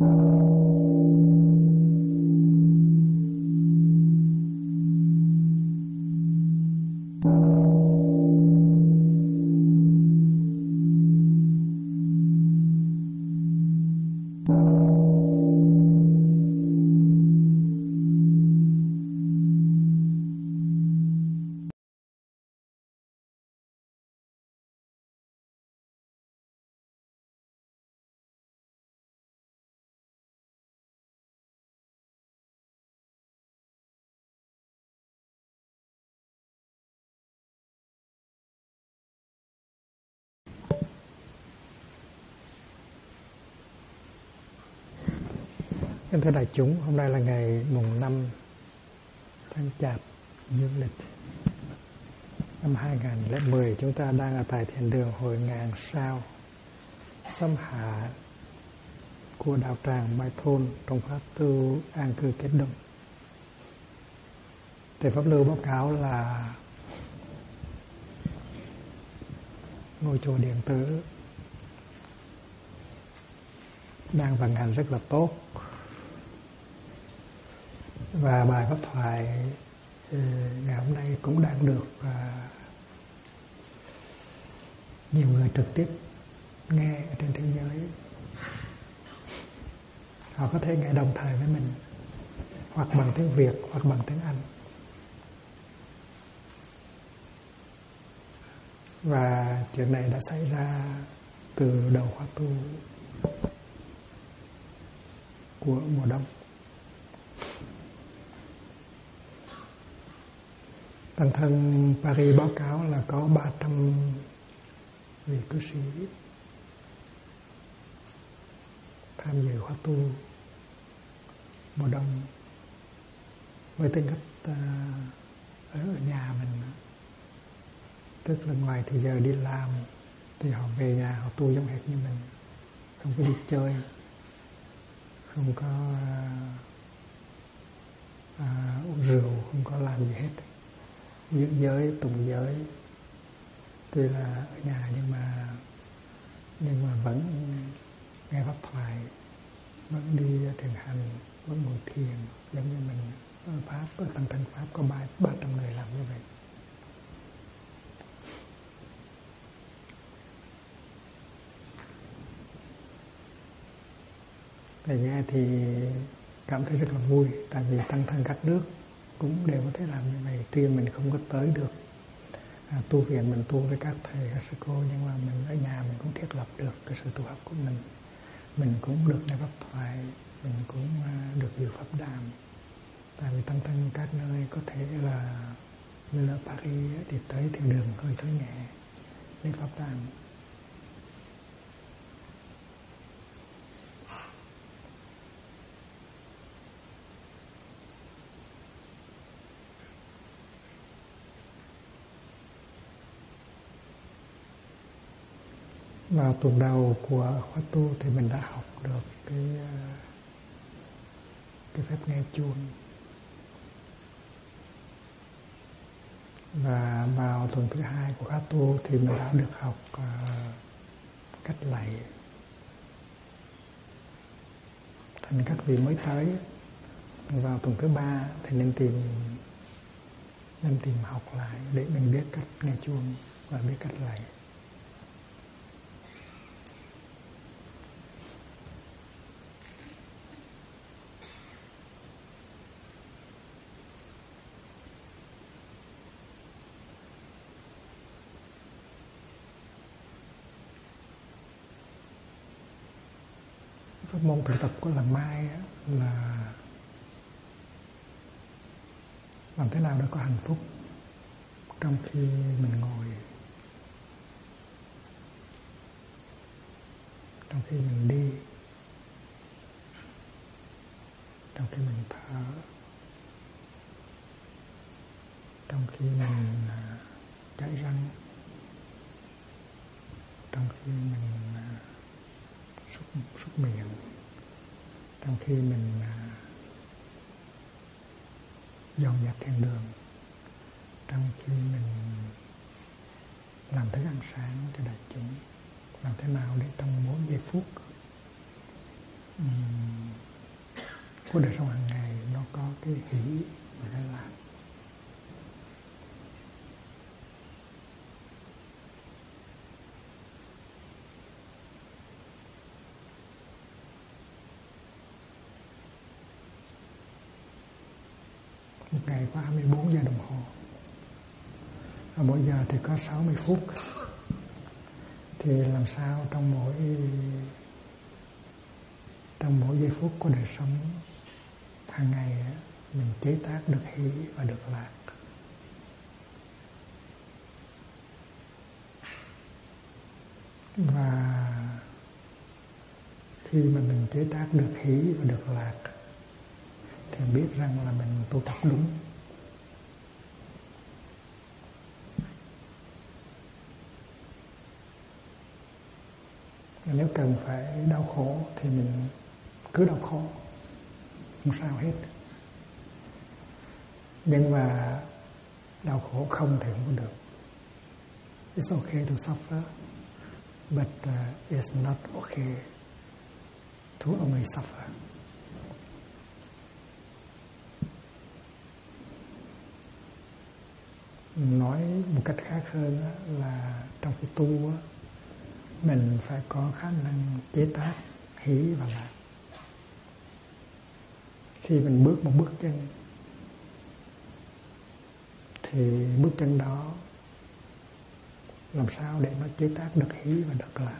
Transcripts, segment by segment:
Kính thưa đại chúng, hôm nay là ngày mùng 5 tháng Chạp dương lịch năm 2010. Chúng ta đang ở tại thiền đường Hội Ngàn Sao, xâm hạ của đạo tràng Mai Thôn trong pháp tu an cư kết đông. Thầy Pháp Lưu báo cáo là ngôi chùa điện tử đang vận hành rất là tốt. Và bài pháp thoại ngày hôm nay cũng đang được nhiều người trực tiếp nghe ở trên thế giới. Họ có thể nghe đồng thời với mình, hoặc bằng tiếng Việt hoặc bằng tiếng Anh. Và chuyện này đã xảy ra từ đầu khóa tu của mùa đông. Tăng thân Paris báo cáo là có 300 vị cư sĩ tham dự khóa tu mùa đông với tính cách ở nhà mình, tức là ngoài thời giờ đi làm thì họ về nhà họ tu giống hệt như mình, không có đi chơi, không có uống rượu, không có làm gì hết, giữ giới, tùng giới. Tuy là ở nhà nhưng mà vẫn nghe pháp thoại, vẫn đi thiền hành, vẫn ngồi thiền giống như mình. Ở Pháp, ở Tăng thân Pháp có 300 người làm như vậy. Thầy nghe thì cảm thấy rất là vui, tại vì tăng thân các nước cũng đều có thể làm như vậy. Tuy mình không có tới được tu viện mình tu với các thầy các sư cô, nhưng mà mình ở nhà mình cũng thiết lập được cái sự tu học của mình. Mình cũng được nghe pháp thoại, mình cũng được dự pháp đàm. Tại vì tăng thân các nơi có thể là như là Paris thì tới thiền đường hơi thở nhẹ với pháp đàm. Vào tuần đầu của khóa tu thì mình đã học được cái phép nghe chuông. Và vào tuần thứ hai của khóa tu thì mình đã được học cách lạy. Thành các vị mới tới, vào tuần thứ ba thì nên tìm học lại để mình biết cách nghe chuông và biết cách lạy. Pháp môn thực tập của lần mai là làm thế nào để có hạnh phúc trong khi mình ngồi, trong khi mình đi, trong khi mình thở, trong khi mình chải răng, trong khi mình súc miệng, trong khi mình dọn dẹp thiền đường, trong khi mình làm thức ăn sáng cho đại chúng. Làm thế nào để trong 4 giây phút của đời sống hàng ngày nó có cái hỷ và cái lạc. Một ngày có 24 giờ đồng hồ, và mỗi giờ thì có 60 phút. Thì làm sao trong mỗi giây phút của đời sống hàng ngày mình chế tác được hỷ và được lạc. Và khi mà mình chế tác được hỷ và được lạc thì biết rằng là mình tu tập đúng. Nếu cần phải đau khổ thì mình cứ đau khổ, không sao hết. Nhưng mà đau khổ không thì không có được. It's okay to suffer, but it's not okay to only suffer. Nói một cách khác hơn là trong khi tu mình phải có khả năng chế tác hỷ và lạc. Khi mình bước một bước chân thì bước chân đó làm sao để nó chế tác được hỷ và được lạc.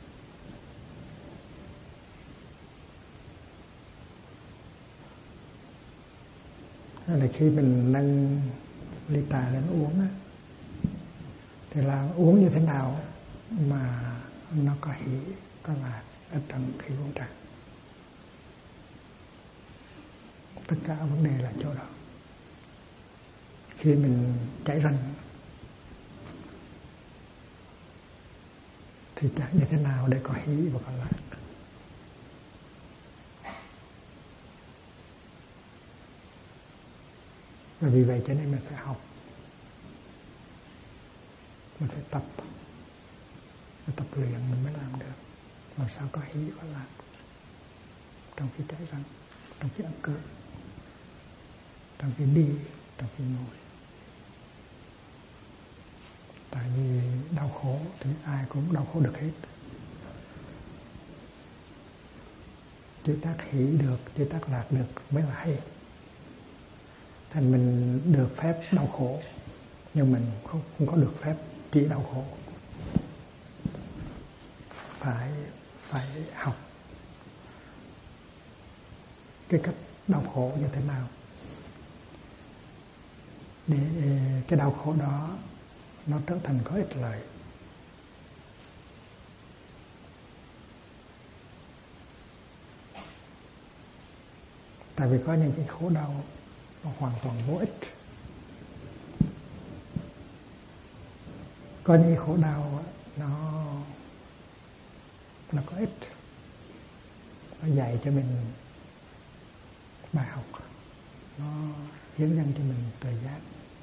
Hay là khi mình nâng ly trà lên uống á, thì là uống như thế nào mà nó có hỷ, có lạc ở trong khi uống trà. Tất cả vấn đề là chỗ đó. Khi mình chảy răng thì chảy như thế nào để có hỷ và có lạc. Và vì vậy cho nên mình phải học, mình phải tập luyện mình mới làm được. Làm sao có hỷ và lạc trong khi chảy răng, trong khi ăn cơm, trong khi đi, trong khi ngồi. Tại vì đau khổ thì ai cũng đau khổ được hết. Chế tác hỷ được, chế tác lạc được mới là hay. Thành mình được phép đau khổ, nhưng mình không có được phép chỉ đau khổ. Phải học cái cách đau khổ như thế nào để cái đau khổ đó nó trở thành có ích lợi. Tại vì có những cái khổ đau nó hoàn toàn vô ích. Có những khổ đau nó có ích, nó dạy cho mình bài học, nó hiến dâng cho mình tuệ giác.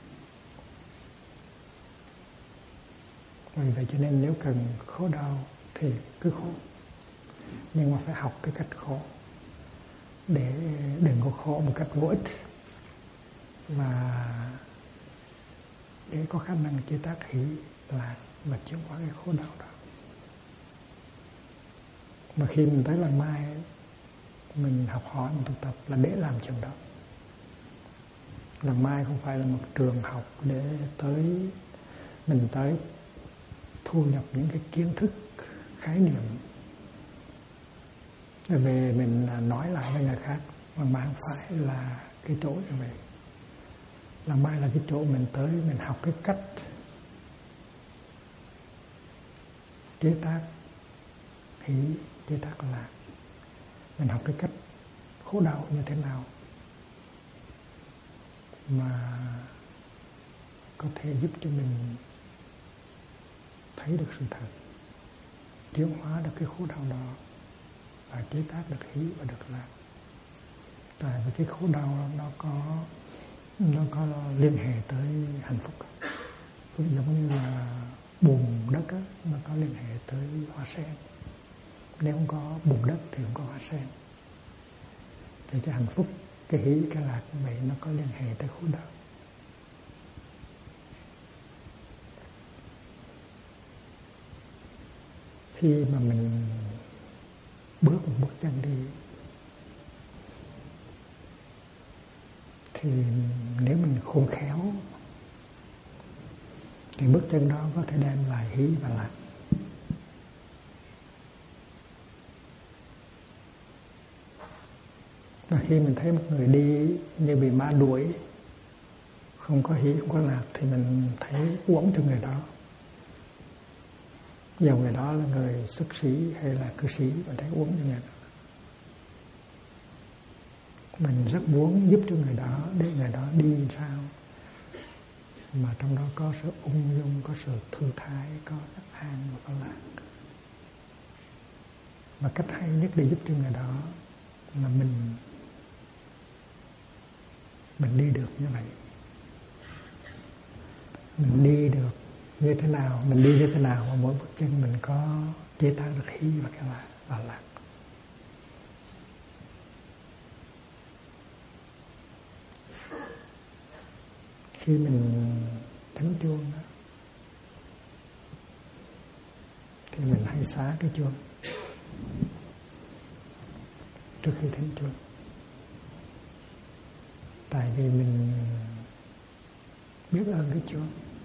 Vì vậy cho nên nếu cần khổ đau thì cứ khổ, nhưng mà phải học cái cách khổ để đừng có khổ một cách vô ích, và để có khả năng chế tác hỷ lạc và chuyển hóa cái khổ đau đó. Mà khi mình tới lần mai mình học hỏi, mình tu tập là để làm chuyện đó. Lần mai không phải là một trường học để mình tới thu nhập những cái kiến thức, khái niệm về mình nói lại với người khác, mà không phải là cái chỗ như vậy. Lần mai là cái chỗ mình tới mình học cái cách chế tác hỷ, chế tác lạc. Mình học cái cách khổ đau như thế nào mà có thể giúp cho mình thấy được sự thật, chuyển hóa được cái khổ đau đó và chế tác được hỷ và được lạc. Tại vì cái khổ đau nó có liên hệ tới hạnh phúc. Cũng giống như là bùn đất á, nó có liên hệ tới hoa sen. Nếu không có bùn đất thì không có hoa sen. Thì cái hạnh phúc, cái hỷ, cái lạc vậy nó có liên hệ tới khối đó. Khi mà mình bước một bước chân đi thì nếu mình khôn khéo thì bước chân đó có thể đem lại hỷ và lạc. Và khi mình thấy một người đi như bị ma đuổi, không có hỷ, không có lạc, thì mình thấy uổng cho người đó. Dầu người đó là người xuất sĩ hay là cư sĩ, mình thấy uổng cho người đó. Mình rất muốn giúp cho người đó để người đó đi sao mà trong đó có sự ung dung, có sự thư thái, có an và có lạc. Và cách hay nhất để giúp cho người đó là mình đi được như vậy. Mình đi được như thế nào, mình đi như thế nào mà mỗi bước chân mình có chế tạo được hỷ và cái lạc. Khi mình thánh chuông đó, thì mình hay xá cái chuông trước khi thánh chuông. Tại vì mình biết ơn cái chuông.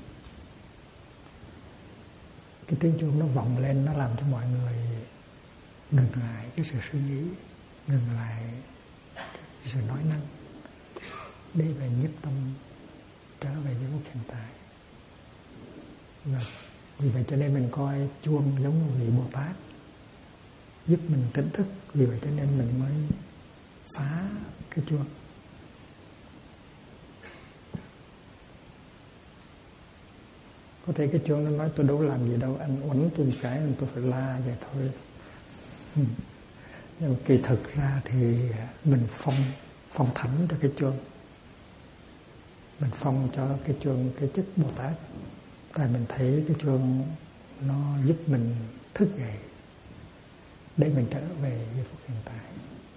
Cái tiếng chuông nó vọng lên, nó làm cho mọi người ngừng lại cái sự suy nghĩ, ngừng lại cái sự nói năng, để về nhiếp tâm trở về với phút hiện tại. Và vì vậy cho nên mình coi chuông giống như vị Bồ Tát giúp mình tỉnh thức. Vì vậy cho nên mình mới xá cái chuông. Có thể cái chuông nó nói tôi đâu làm gì đâu, anh uốn tôi một cái tôi phải la vậy thôi. Nhưng mà kỳ thực ra thì mình phong thánh cho cái chuông. Mình phong cho cái chuông cái chức Bồ Tát. Tại mình thấy cái chuông nó giúp mình thức dậy để mình trở về với phút hiện tại.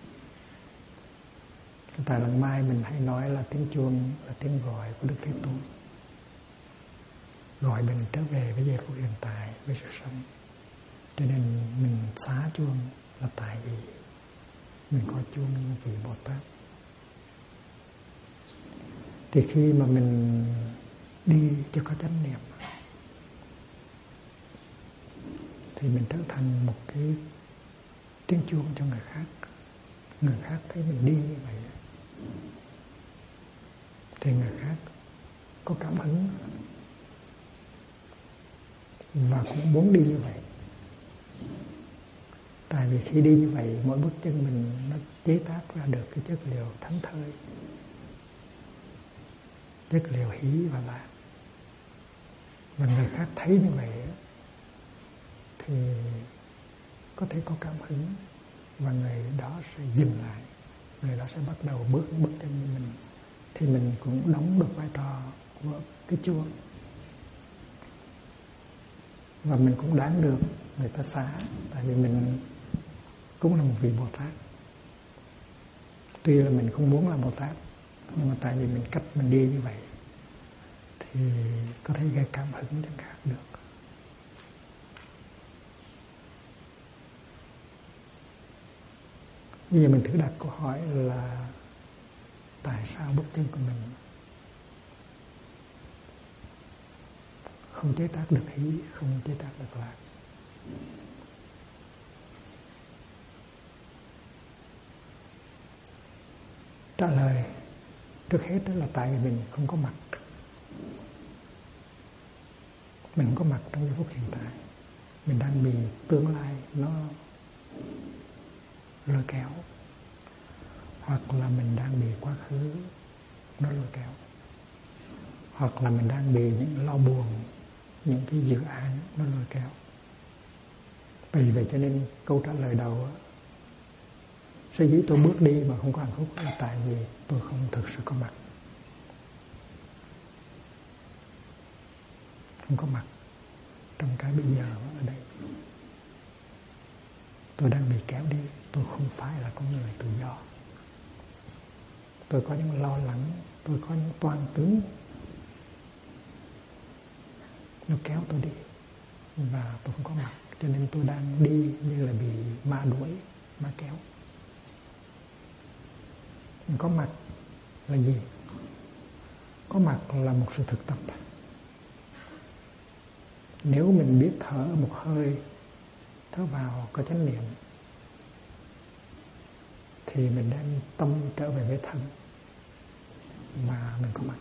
Tại lần mai mình hay nói là tiếng chuông là tiếng gọi của Đức Thế Tôn, gọi mình trở về với giây phút hiện tại, với sự sống. Cho nên mình xá chuông là tại vì mình có chuông như vị Bồ Tát. Thì khi mà mình đi cho có chánh niệm thì mình trở thành một cái tiếng chuông cho người khác. Người khác thấy mình đi như vậy thì người khác có cảm hứng và cũng muốn đi như vậy. Tại vì khi đi như vậy, mỗi bước chân mình nó chế tác ra được cái chất liệu thánh thơi, chất liệu hỷ và lạc. Và người khác thấy như vậy thì có thể có cảm hứng và người đó sẽ dừng lại, người đó sẽ bắt đầu bước chân như mình. Thì mình cũng đóng được vai trò của cái chuông và mình cũng đáng được người ta xá. Tại vì mình cũng là một vị Bồ Tát. Tuy là mình không muốn làm Bồ Tát, nhưng mà tại vì mình cách mình đi như vậy thì có thể gây cảm hứng cho người khác được. Bây giờ mình thử đặt câu hỏi là tại sao bước chân của mình không chế tác được hỷ, không chế tác được lạc? Trả lời trước hết đó là tại vì mình không có mặt. Mình không có mặt trong giây phút hiện tại. Mình đang bị tương lai nó lôi kéo, hoặc là mình đang bị quá khứ nó lôi kéo, hoặc là mình đang bị những lo buồn, những cái dự án nó lôi kéo. Vì vậy cho nên câu trả lời đầu sở dĩ tôi bước đi mà không có hạnh phúc là tại vì tôi không thực sự có mặt. Không có mặt trong cái bây giờ ở đây. Tôi đang bị kéo đi, tôi không phải là con người tự do. tôi có những lo lắng, tôi có những toan tính, nó kéo tôi đi và tôi không có mặt, cho nên tôi đang đi như là bị ma đuổi, ma kéo. Mình có mặt là gì? Có mặt là một sự thực tập. Nếu mình biết thở một hơi, thở vào có chánh niệm, thì mình đem tâm trở về với thân mà mình có mặt.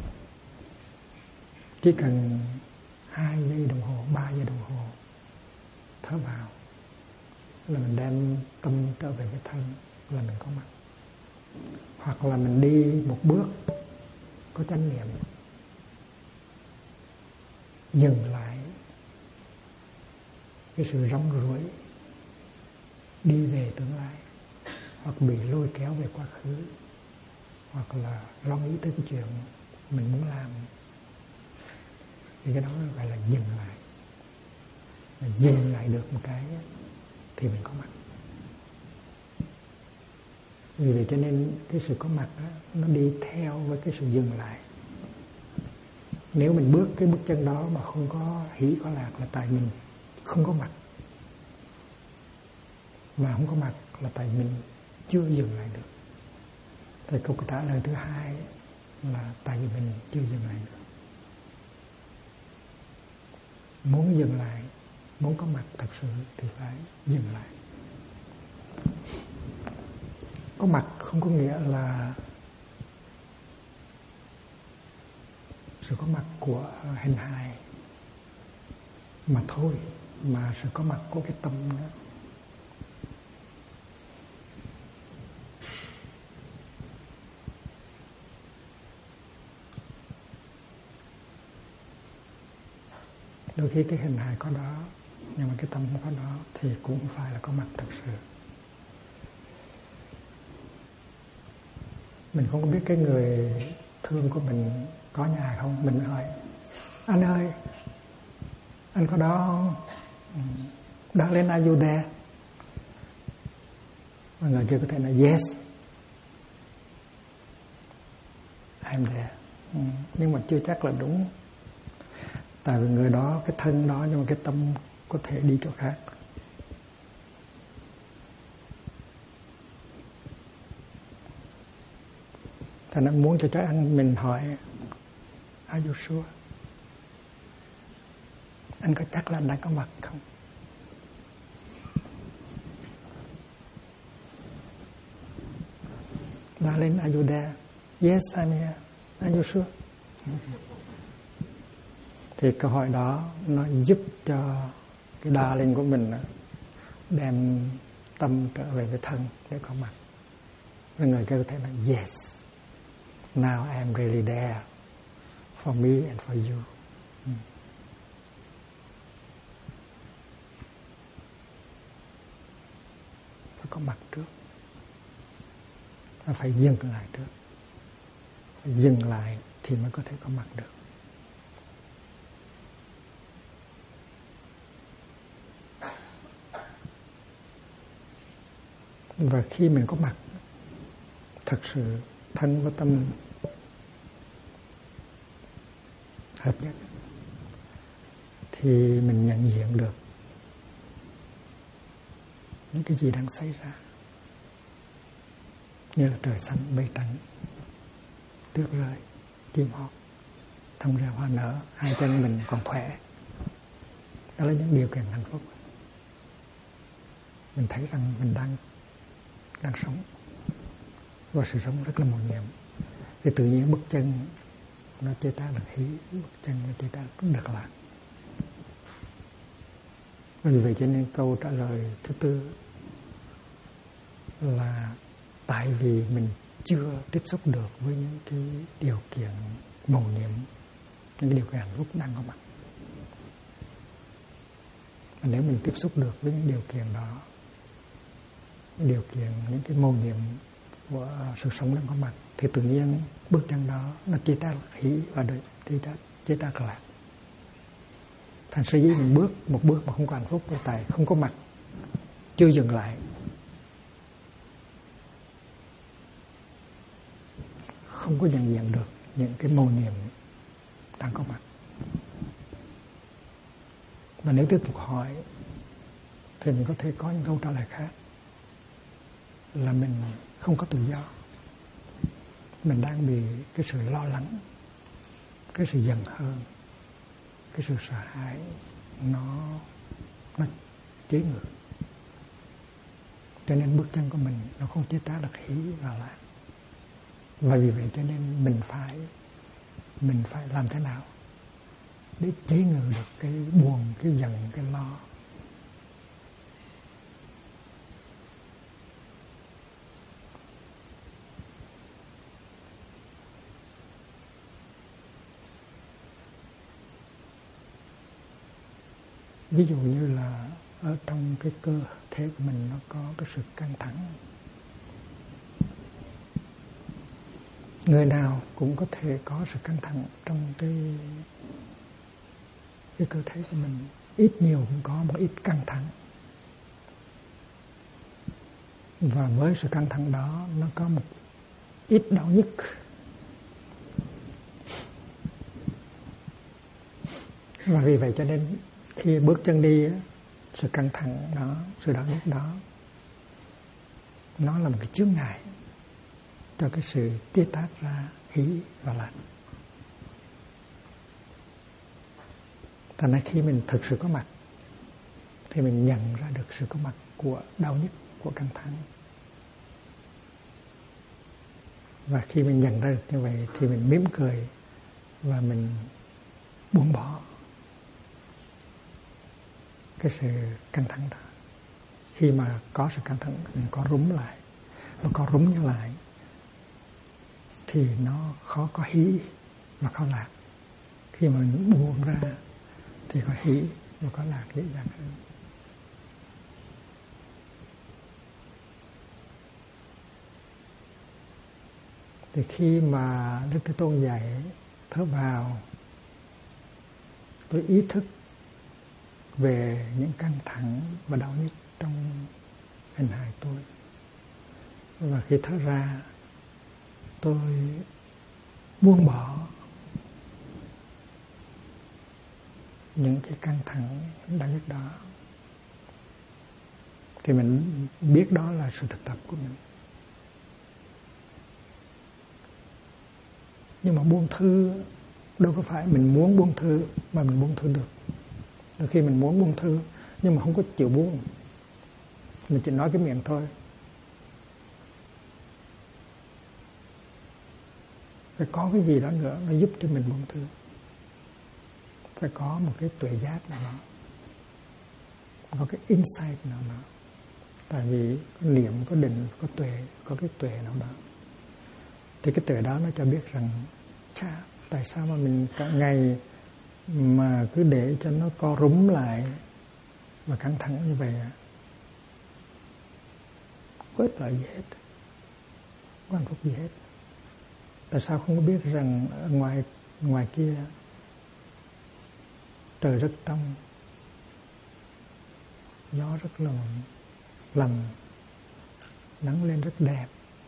Chỉ cần 2 giây đồng hồ, 3 giây đồng hồ thở vào là mình đem tâm trở về với thân là mình có mặt. Hoặc là mình đi một bước có chánh niệm, dừng lại cái sự rong ruổi đi về tương lai, hoặc bị lôi kéo về quá khứ, hoặc là lo nghĩ tới cái chuyện mình muốn làm, thì cái đó gọi là dừng lại. Mà dừng lại được một cái thì mình có mặt. Vì vậy cho nên cái sự có mặt đó, nó đi theo với cái sự dừng lại. Nếu mình bước cái bước chân đó mà không có hỷ có lạc là tại mình không có mặt. Mà không có mặt là tại mình chưa dừng lại được. Thì câu trả lời thứ hai là tại vì mình chưa dừng lại được. Muốn dừng lại, muốn có mặt thật sự thì phải dừng lại. Có mặt không có nghĩa là sự có mặt của hình hài mà thôi, mà sự có mặt của cái tâm đó. Đôi khi cái hình hài có đó, nhưng mà cái tâm không có đó thì cũng không phải là có mặt thật sự. Mình không có biết cái người thương của mình có nhà không, mình hỏi anh ơi, anh có đó không? Darling, are you there? Và người kia có thể nói yes, I'm there. Nhưng mà chưa chắc là đúng. Tại vì người đó, cái thân đó, nhưng mà cái tâm có thể đi chỗ khác. Thành ra muốn cho chắc ăn mình hỏi are you sure? Anh có chắc là anh đang có mặt không? Darling, are you there? Yes, I'm here. Are you sure? Thì câu hỏi đó nó giúp cho cái darling của mình đem tâm trở về với thân để có mặt. Rồi người kia có thể nói yes, now I'm really there for me and for you. Phải có mặt trước, và phải dừng lại trước. Phải dừng lại thì mới có thể có mặt được. Và khi mình có mặt thật sự thân và tâm hợp nhất thì mình nhận diện được những cái gì đang xảy ra, như là trời xanh mây trắng, tuyết rơi, chim hót, thông ra hoa nở, hai chân mình còn khỏe. Đó là những điều kiện hạnh phúc. Mình thấy rằng mình đang sống, và sự sống rất là mầu nhiệm. Thì tự nhiên bước chân nó chế ta được hỷ, bước chân nó chế ta được lạc. Vì vậy cho nên câu trả lời thứ tư là tại vì mình chưa tiếp xúc được với những cái điều kiện mầu nhiệm, những cái điều kiện hạnh phúc đang có mặt. Và nếu mình tiếp xúc được với những điều kiện đó, điều kiện những cái mầu nhiệm của sự sống đang có mặt, thì tự nhiên bước chân đó nó chế ta hỷ và đời chế ta lạc. Thành sở dĩ mình bước một bước mà không có hạnh phúc là tại không có mặt, chưa dừng lại. không có nhận diện được những cái mầu nhiệm đang có mặt. Và nếu tiếp tục hỏi thì mình có thể có những câu trả lời khác, là mình không có tự do, mình đang bị cái sự lo lắng, cái sự giận hờn, cái sự sợ hãi nó chế ngự. Cho nên bước chân của mình nó không chế tác được hỷ và lạc. Và vì vậy cho nên mình phải làm thế nào để chế ngự được cái buồn, cái giận, cái lo. Ví dụ như là ở trong cái cơ thể của mình nó có cái sự căng thẳng. Người nào cũng có thể có sự căng thẳng trong cái cơ thể của mình, ít nhiều cũng có một ít căng thẳng. Và với sự căng thẳng đó nó có một ít đau nhức. Và vì vậy cho nên khi bước chân đi, sự căng thẳng đó, sự đau nhức đó, nó là một cái chướng ngại cho cái sự chế tác ra hỷ và lạc. Thành ra khi mình thực sự có mặt thì mình nhận ra được sự có mặt của đau nhức, của căng thẳng. Và khi mình nhận ra được như vậy thì mình mỉm cười và mình buông bỏ cái sự căng thẳng đó. Khi mà có sự căng thẳng, mình có rúm lại, nó có rúm như lại thì nó khó có hỷ và khó lạc. Khi mà mình buông ra thì có hỷ và có lạc dễ dàng hơn. Thì khi mà Đức Thế Tôn dạy thở vào, tôi ý thức về những căng thẳng và đau nhức trong hình hài tôi. Và khi thở ra, tôi buông bỏ những cái căng thẳng đau nhức đó. Thì mình biết đó là sự thực tập của mình. Nhưng mà buông thư đâu có phải mình muốn buông thư mà mình buông thư được. Đôi khi mình muốn buông thư nhưng mà không có chịu buông, mình chỉ nói cái miệng thôi. Phải có cái gì đó nữa nó giúp cho mình buông thư. Phải có một cái tuệ giác nào đó, có cái insight nào đó. Tại vì có niệm, có định, có tuệ, có cái tuệ nào đó. Thì cái tuệ đó nó cho biết rằng tại sao mà mình cả ngày mà cứ để cho nó co rúm lại và căng thẳng như vậy, có ích lợi gì hết, có hạnh phúc gì hết. Tại sao không có biết rằng ở ngoài kia trời rất trong, gió rất là lành, nắng lên rất đẹp,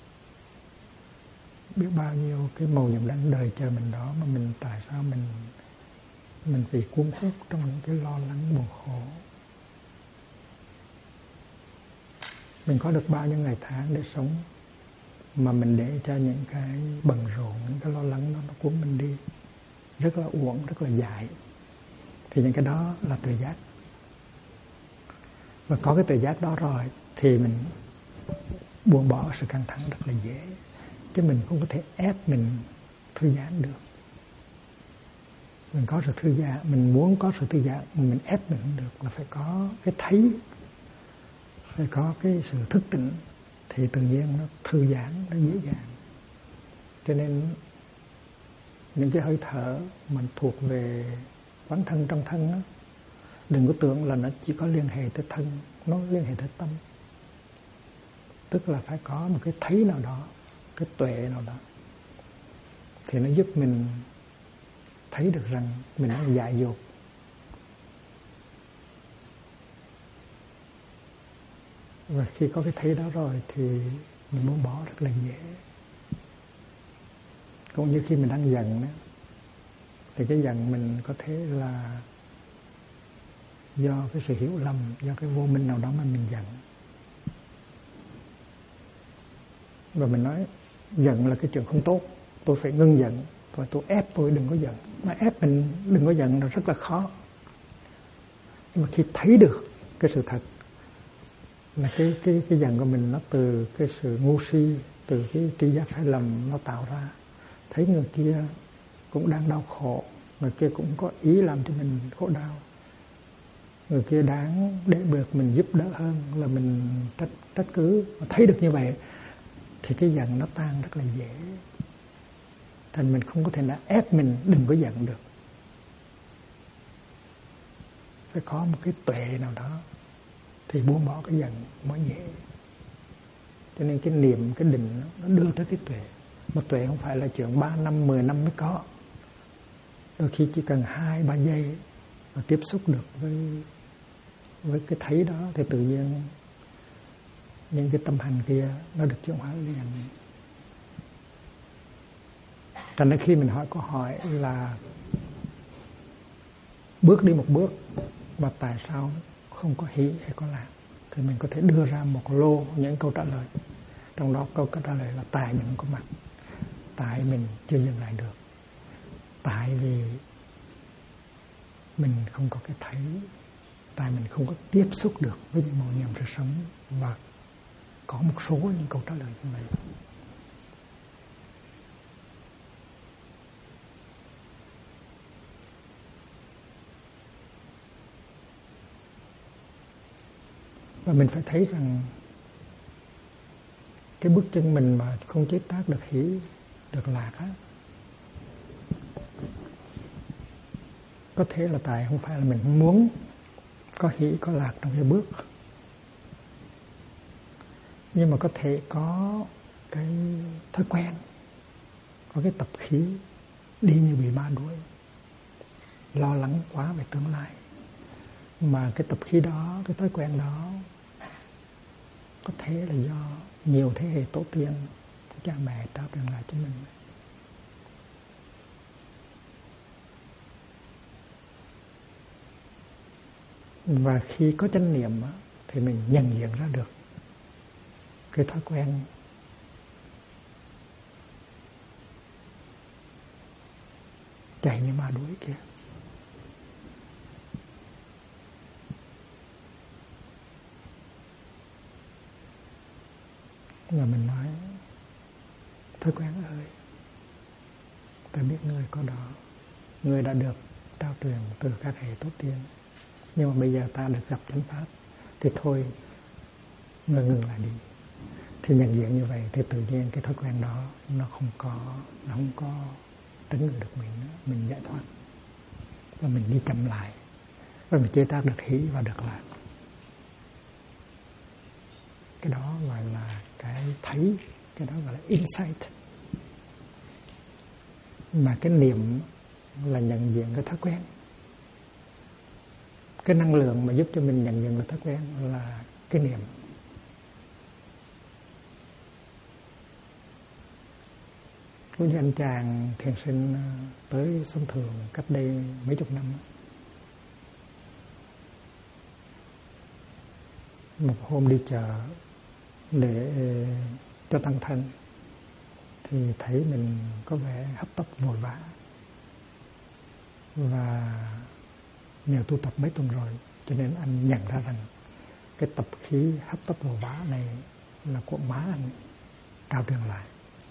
biết bao nhiêu cái mầu nhiệm đang đời chờ mình đó, mà mình tại sao mình bị cuốn hút trong những cái lo lắng buồn khổ. Mình có được bao nhiêu ngày tháng để sống mà mình để cho những cái bận rộn, những cái lo lắng đó nó cuốn mình đi, rất là uổng, rất là dại. Thì những cái đó là tuệ giác. Và có cái tuệ giác đó rồi thì mình buông bỏ sự căng thẳng rất là dễ. Chứ mình không có thể ép mình thư giãn được. Mình có sự thư giãn, mình muốn có sự thư giãn mà mình ép mình không được, là phải có cái thấy, phải có cái sự thức tỉnh thì tự nhiên nó thư giãn, nó dễ dàng. Cho nên những cái hơi thở mình thuộc về quán thân trong thân á, đừng có tưởng là nó chỉ có liên hệ tới thân, nó liên hệ tới tâm. Tức là phải có một cái thấy nào đó, cái tuệ nào đó thì nó giúp mình thấy được rằng mình đang dại dột. Và khi có cái thấy đó rồi thì mình buông bỏ rất là dễ. Cũng như khi mình đang giận đó, thì cái giận mình có thể là do cái sự hiểu lầm, do cái vô minh nào đó mà mình giận. Và mình nói giận là cái chuyện không tốt, tôi phải ngưng giận, tôi ép tôi đừng có giận. Mà ép mình đừng có giận là rất là khó. Nhưng mà khi thấy được cái sự thật là cái giận của mình nó từ cái sự ngu si, từ cái tri giác sai lầm nó tạo ra. Thấy người kia cũng đang đau khổ, người kia cũng có ý làm cho mình khổ đau, người kia đáng để được mình giúp đỡ hơn là mình trách cứ. Mà thấy được như vậy thì cái giận nó tan rất là dễ. Thành mình không có thể nào ép mình đừng có giận được. Phải có một cái tuệ nào đó thì buông bỏ cái giận mới dễ. Cho nên cái niệm, cái định nó đưa tới cái tuệ. Mà tuệ không phải là chuyện 3 năm, 10 năm mới có. Đôi khi chỉ cần 2-3 giây mà tiếp xúc được với cái thấy đó thì tự nhiên những cái tâm hành kia nó được chuyển hóa liền. Cho nên khi mình hỏi câu hỏi là bước đi một bước mà tại sao không có hỷ hay có lạc, thì mình có thể đưa ra một lô những câu trả lời. Trong đó câu trả lời là tại mình không có mặt, tại mình chưa dừng lại được, tại vì mình không có cái thấy, tại mình không có tiếp xúc được với những màu nhiệm sự sống. Và có một số những câu trả lời như vậy. Và mình phải thấy rằng cái bước chân mình mà không chế tác được hỷ, được lạc á, có thể là tại không phải là mình không muốn có hỷ, có lạc trong cái bước. Nhưng mà có thể có cái thói quen, có cái tập khí đi như bị ma đuổi, lo lắng quá về tương lai. Mà cái tập khí đó, cái thói quen đó có thể là do nhiều thế hệ tổ tiên, cha mẹ trao truyền lại cho mình. Và khi có chánh niệm thì mình nhận diện ra được cái thói quen chạy như ma đuổi kia. Và mình nói thói quen ơi, ta biết ngươi có đó, ngươi đã được trao truyền từ các hệ tổ tiên, nhưng mà bây giờ ta được gặp chánh pháp thì thôi ngươi ngừng lại đi. Thì nhận diện như vậy thì tự nhiên cái thói quen đó nó không có trấn ngự được mình nữa. Mình giải thoát và mình đi chậm lại và mình chế tác được hỷ và được lạc. Cái đó gọi là cái thấy, cái đó gọi là insight. Mà cái niệm là nhận diện cái thói quen. Cái năng lượng mà giúp cho mình nhận diện được thói quen là cái niệm. Có như anh chàng thiền sinh tới Sông Thường cách đây mấy chục năm. Một hôm đi chợ để cho tăng thân thì thấy mình có vẻ hấp tấp vội vã. Và nhờ tu tập mấy tuần rồi cho nên anh nhận ra rằng cái tập khí hấp tấp vội vã này là của má anh trao truyền lại.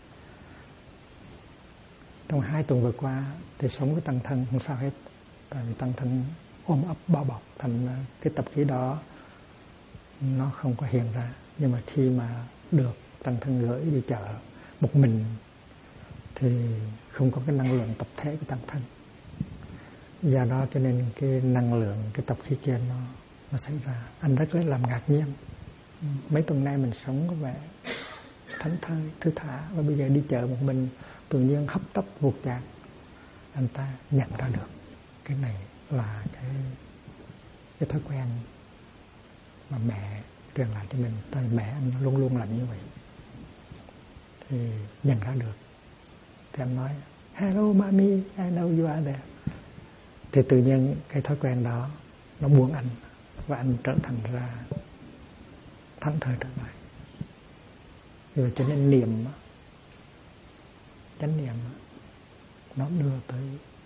Trong 2 tuần vừa qua thì sống với tăng thân không sao hết, tại vì tăng thân ôm ấp bao bọc, thành cái tập khí đó nó không có hiện ra. Nhưng mà khi mà được tăng thân gửi đi chợ một mình thì không có cái năng lượng tập thể của tăng thân, do đó cho nên cái năng lượng, cái tập khí kia nó xảy ra. Anh rất là làm ngạc nhiên. Mấy tuần nay mình sống có vẻ thảnh thơi, thư thả, và bây giờ đi chợ một mình tự nhiên hấp tấp vụt chạc. Anh ta nhận ra được cái này là cái thói quen mà mẹ truyền lại cho mình. Tại mẹ anh luôn luôn làm như vậy thì nhận ra được. thì anh nói hello mommy, I know you are there. Thì tự nhiên cái thói quen đó nó buông anh, và anh trở thành ra thảnh thơi trở lại. Vì cho nên niệm, chánh niệm nó đưa tới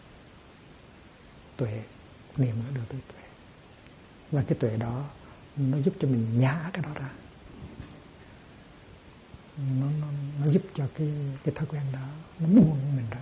tuệ, niệm nó đưa tới tuệ, và cái tuệ đó nó giúp cho mình nhả cái đó ra, nó giúp cho cái thói quen đó nó buông mình ra.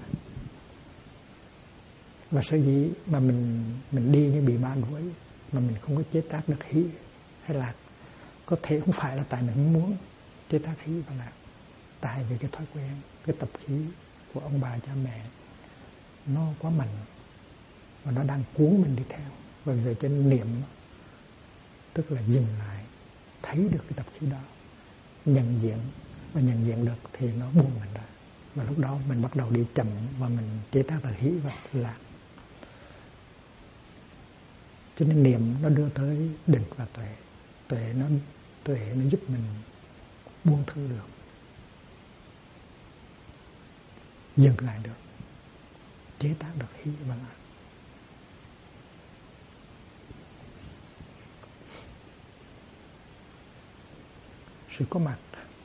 Và sở dĩ mà mình đi như bị ma đuổi mà mình không có chế tác được hỷ hay lạc, có thể không phải là tại mình không muốn chế tác hỷ và lạc, tại vì cái thói quen, cái tập khí của ông bà cha mẹ nó quá mạnh và nó đang cuốn mình đi theo. Và về trên niệm, tức là dừng lại, thấy được cái tập khí đó, nhận diện, và nhận diện được thì nó buông mình ra. Và lúc đó mình bắt đầu đi chậm và mình chế tác là hỷ và lạc. Cho nên niệm nó đưa tới định và tuệ. Tuệ nó giúp mình buông thư được, dừng lại được, chế tác được hỷ và lạc. Sự có mặt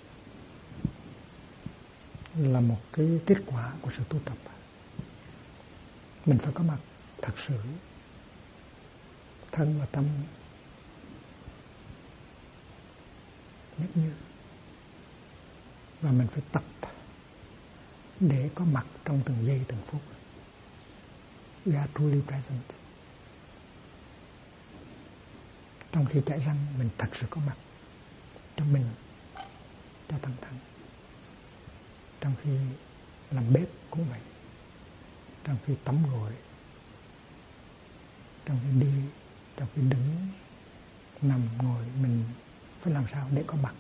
là một cái kết quả của sự tu tập. Mình phải có mặt thật sự, thân và tâm nhất như, và mình phải tập để có mặt trong từng giây từng phút. We are truly present. Trong khi chải răng, mình thật sự có mặt cho mình, cho thân thân. Trong khi làm bếp cũng vậy, trong khi tắm gội, trong khi đi, trong khi đứng, nằm, ngồi, mình phải làm sao để có mặt.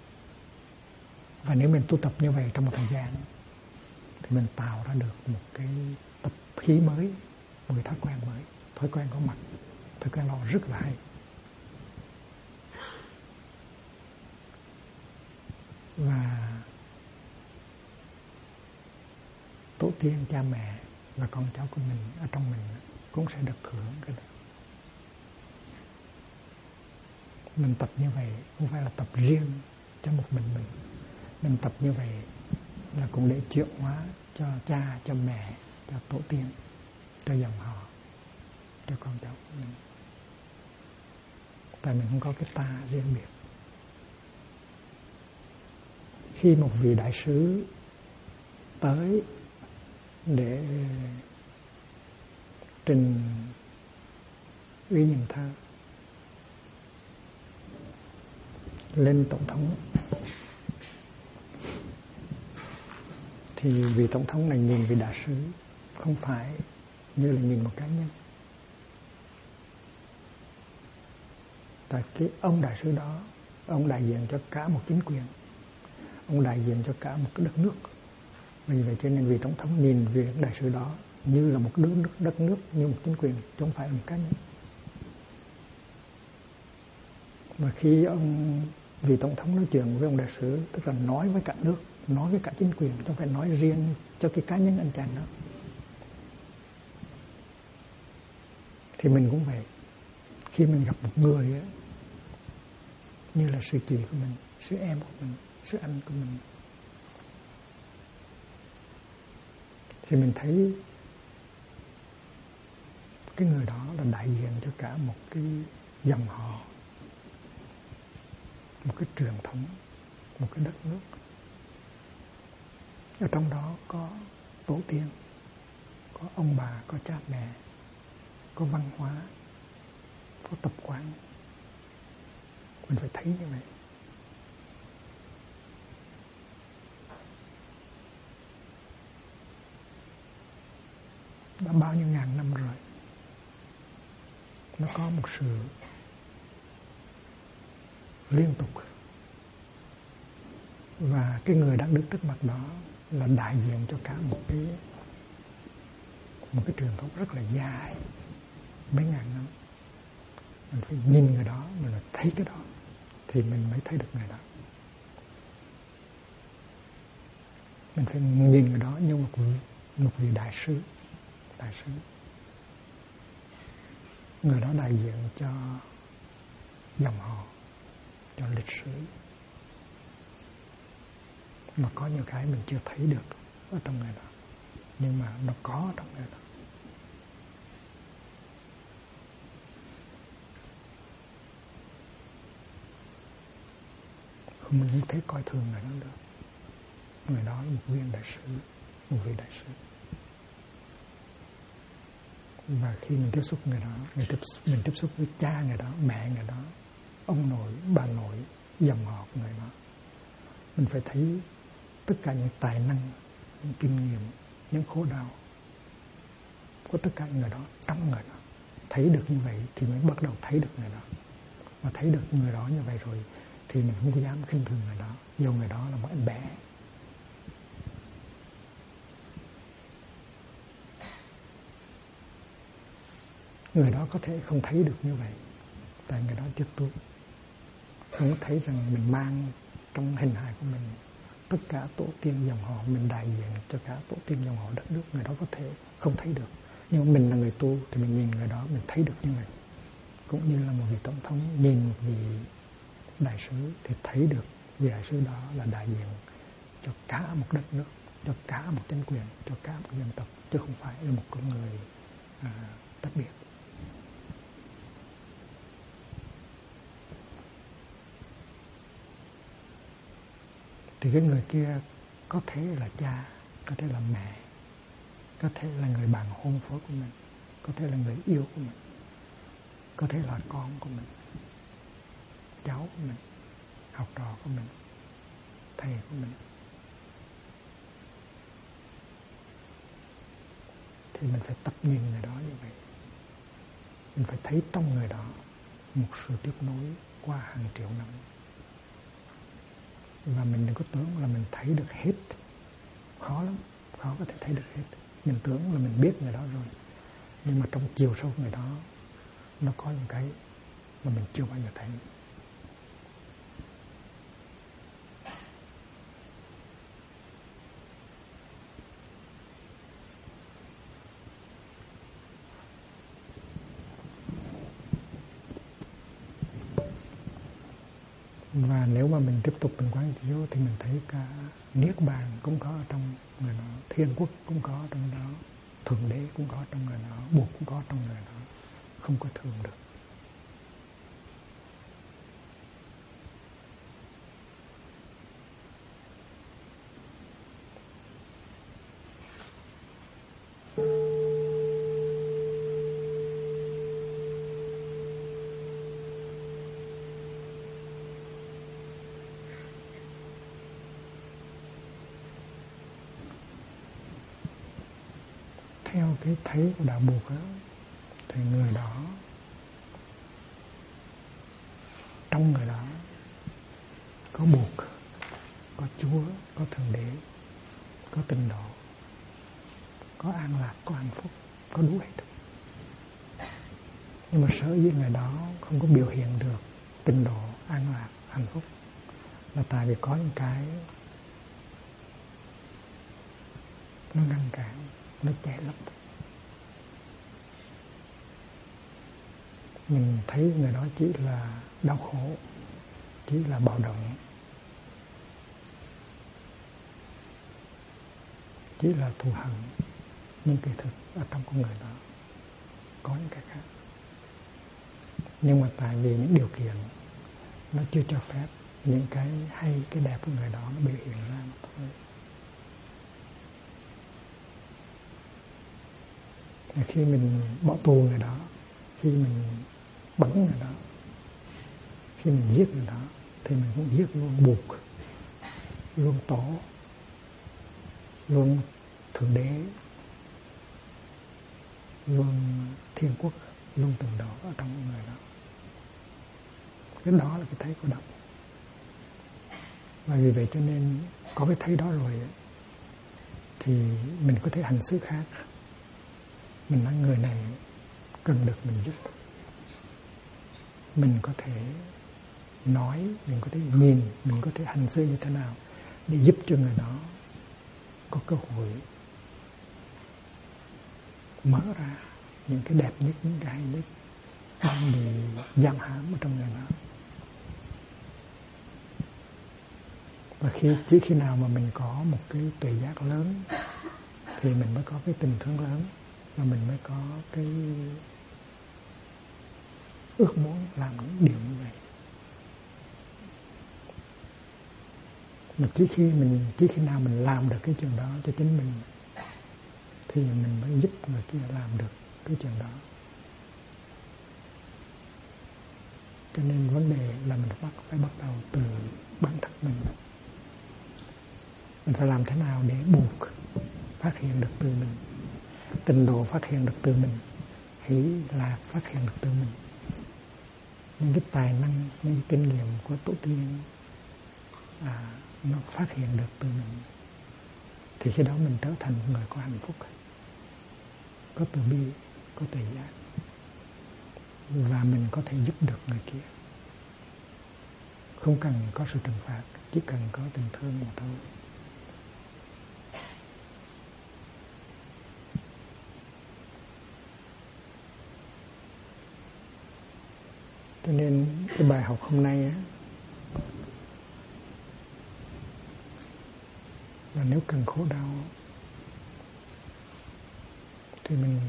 Và nếu mình tu tập như vậy trong một thời gian thì mình tạo ra được một cái tập khí mới, một cái thói quen mới, thói quen có mặt, thói quen đó rất là hay. Và tổ tiên, cha mẹ và con cháu của mình ở trong mình cũng sẽ được thưởng cái đó. Mình tập như vậy không phải là tập riêng cho một mình. Mình tập như vậy là cũng để chuyển hóa cho cha, cho mẹ, cho tổ tiên, cho dòng họ, cho con cháu của mình. Tại mình không có cái ta riêng biệt. Khi một vị đại sứ tới để trình ủy nhiệm thơ lên tổng thống, thì vị tổng thống này nhìn vị đại sứ không phải như là nhìn một cá nhân. Tại cái ông đại sứ đó, ông đại diện cho cả một chính quyền, ông đại diện cho cả một cái đất nước. Vì vậy cho nên vị tổng thống nhìn vị đại sứ đó như là một đất nước, như một chính quyền, chứ không phải là một cá nhân. Mà khi vị tổng thống nói chuyện với ông đại sứ, tức là nói với cả nước, nói với cả chính quyền, chứ không phải nói riêng cho cái cá nhân anh chàng đó. Thì mình cũng vậy. Khi mình gặp một người ấy, như là sư chị của mình, sư em của mình, sư anh của mình, thì mình thấy cái người đó là đại diện cho cả một cái dòng họ, một cái truyền thống, một cái đất nước. Ở trong đó có tổ tiên, có ông bà, có cha mẹ, có văn hóa, có tập quán. Mình phải thấy như vậy. Đã bao nhiêu ngàn năm rồi, nó có một sự liên tục. Và cái người đang đứng trước mặt đó là đại diện cho cả một cái truyền thống rất là dài, mấy ngàn năm. Mình phải nhìn người đó, mình phải thấy cái đó thì mình mới thấy được người đó. Mình phải nhìn người đó như một vị đại sứ. Người đó đại diện cho dòng họ, cho lịch sử. Mà có nhiều cái mình chưa thấy được ở trong người đó, nhưng mà nó có trong người đó. Không, mình không thể coi thường người đó được. Người đó là một viên đại sứ, một vị đại sứ. Và khi mình tiếp xúc người đó, mình tiếp xúc với cha người đó, mẹ người đó, ông nội, bà nội, dòng họ của người đó, mình phải thấy tất cả những tài năng, những kinh nghiệm, những khổ đau của tất cả người đó trong người đó. Thấy được như vậy thì mới bắt đầu thấy được người đó. Và thấy được người đó như vậy rồi thì mình không có dám khinh thường người đó, dù người đó là một em bé. Người đó có thể không thấy được như vậy, tại người đó chưa tu, không thấy rằng mình mang trong hình hài của mình tất cả tổ tiên dòng họ, mình đại diện cho cả tổ tiên dòng họ đất nước. Người đó có thể không thấy được, nhưng mình là người tu thì mình nhìn người đó mình thấy được như vậy. Cũng như là một vị tổng thống nhìn một vị đại sứ thì thấy được vị đại sứ đó là đại diện cho cả một đất nước, cho cả một chính quyền, cho cả một dân tộc, chứ không phải là một con người tách biệt. Thì cái người kia có thể là cha, có thể là mẹ, có thể là người bạn hôn phối của mình, có thể là người yêu của mình, có thể là con của mình, cháu của mình, học trò của mình, thầy của mình. Thì mình phải tập nhìn người đó như vậy. Mình phải thấy trong người đó một sự tiếp nối qua hàng triệu năm. Và mình đừng có tưởng là mình thấy được hết. Khó lắm, khó có thể thấy được hết. Mình tưởng là mình biết người đó rồi, nhưng mà trong chiều sâu người đó nó có những cái mà mình chưa bao giờ thấy. Và nếu mà mình tiếp tục mình quán chiếu thì mình thấy cả niết bàn cũng có ở trong người đó, thiên quốc cũng có trong đó, thượng đế cũng có trong người đó, Bụt cũng có trong người đó, không có thường được. Theo cái thấy của đạo Bụt đó, thì người đó, trong người đó có Bụt, có Chúa, có Thượng Đế, có Tịnh Độ, có an lạc, có hạnh phúc, có đủ hết. Nhưng mà sở dĩ người đó không có biểu hiện được Tịnh Độ, an lạc, hạnh phúc là tại vì có những cái nó ngăn cản, nó che lấp. Mình thấy người đó chỉ là đau khổ, chỉ là bạo động, chỉ là thù hận, nhưng kỳ thực ở trong con người đó có những cái khác. Nhưng mà tại vì những điều kiện nó chưa cho phép những cái hay, cái đẹp của người đó nó biểu hiện ra mà thôi. Khi mình bỏ tù người đó, khi mình bắn người đó, khi mình giết người đó, thì mình cũng giết luôn Bụt, luôn Tổ, luôn Thượng Đế, luôn Thiên Quốc, luôn Tịnh Độ ở trong người đó. Cái đó là cái thấy của đạo. Và vì vậy cho nên có cái thấy đó rồi thì mình có thể hành xử khác. Mình nói người này cần được mình giúp. Mình có thể nói, mình có thể nhìn, mình có thể hành xử như thế nào để giúp cho người đó có cơ hội mở ra những cái đẹp nhất, những cái hay nhất đang bị giam hãm ở trong người nó. Và chỉ khi nào mà mình có một cái tuệ giác lớn thì mình mới có cái tình thương lớn, và mình mới có cái ước muốn làm những điều như vậy. Mà chỉ khi nào mình làm được cái chuyện đó cho chính mình thì mình mới giúp người kia làm được cái chuyện đó. Cho nên vấn đề là mình phải bắt đầu từ bản thân mình. Mình phải làm thế nào để buộc phát hiện được từ mình, tịnh độ phát hiện được từ mình, hỷ lạc phát hiện được từ mình. Những cái tài năng, những cái kinh nghiệm của tổ tiên nó phát hiện được từ mình, thì khi đó mình trở thành một người có hạnh phúc, có từ bi, có tuệ giác, và mình có thể giúp được người kia. Không cần có sự trừng phạt, chỉ cần có tình thương mà thôi. Cho nên cái bài học hôm nay là nếu cần khổ đau thì mình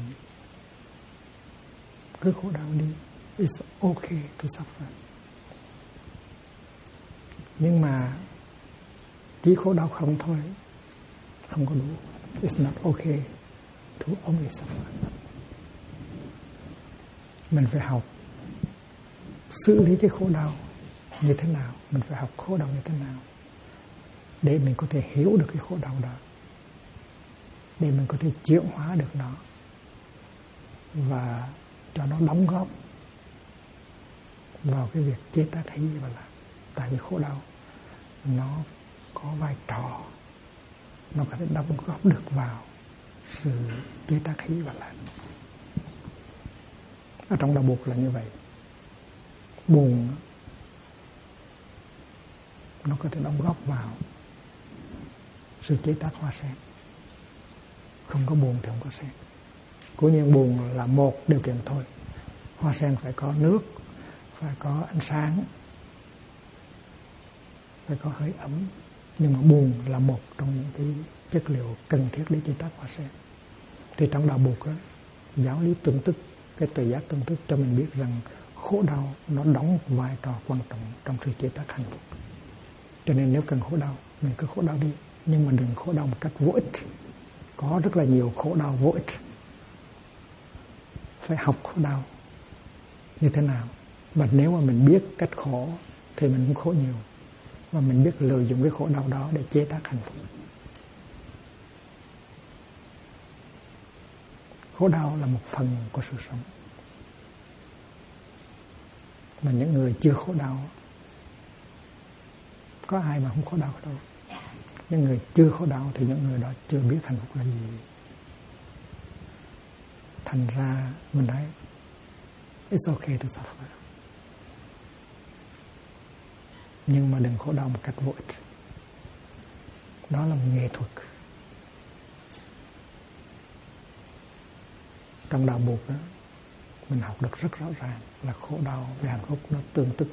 cứ khổ đau đi. It's okay to suffer. Nhưng mà chỉ khổ đau không thôi không có đủ. It's not okay to only suffer. Mình phải học xử lý cái khổ đau như thế nào, mình phải học khổ đau như thế nào để mình có thể hiểu được cái khổ đau đó, để mình có thể chuyển hóa được nó và cho nó đóng góp vào cái việc chế tác hỷ và lạc. Tại vì khổ đau nó có vai trò, nó có thể đóng góp được vào sự chế tác hỷ và lạc. Ở trong đạo Bụt là như vậy. Buồn nó có thể đóng góp vào sự chế tác hoa sen. Không có buồn thì không có sen. Cố nhiên buồn là một điều kiện thôi. Hoa sen phải có nước, phải có ánh sáng, phải có hơi ấm. Nhưng mà buồn là một trong những cái chất liệu cần thiết để chế tác hoa sen. Thì trong đạo Bụt đó, giáo lý tương tức, cái tuệ giác tương tức cho mình biết rằng khổ đau nó đóng một vai trò quan trọng trong sự chế tác hạnh phúc. Cho nên nếu cần khổ đau, mình cứ khổ đau đi, nhưng mà đừng khổ đau một cách vô ích. Có rất là nhiều khổ đau vô ích. Phải học khổ đau như thế nào. Và nếu mà mình biết cách khổ thì mình cũng khổ nhiều. Và mình biết lợi dụng cái khổ đau đó để chế tác hạnh phúc. Khổ đau là một phần của sự sống. Mà những người chưa khổ đau, có ai mà không khổ đau đâu. Những người chưa khổ đau thì những người đó chưa biết hạnh phúc là gì. Thành ra mình nói it's okay to suffer. Nhưng mà đừng khổ đau một cách vô ích. Đó là một nghệ thuật. Trong đạo Bụt đó, mình học được rất rõ ràng là khổ đau và hạnh phúc nó tương tức.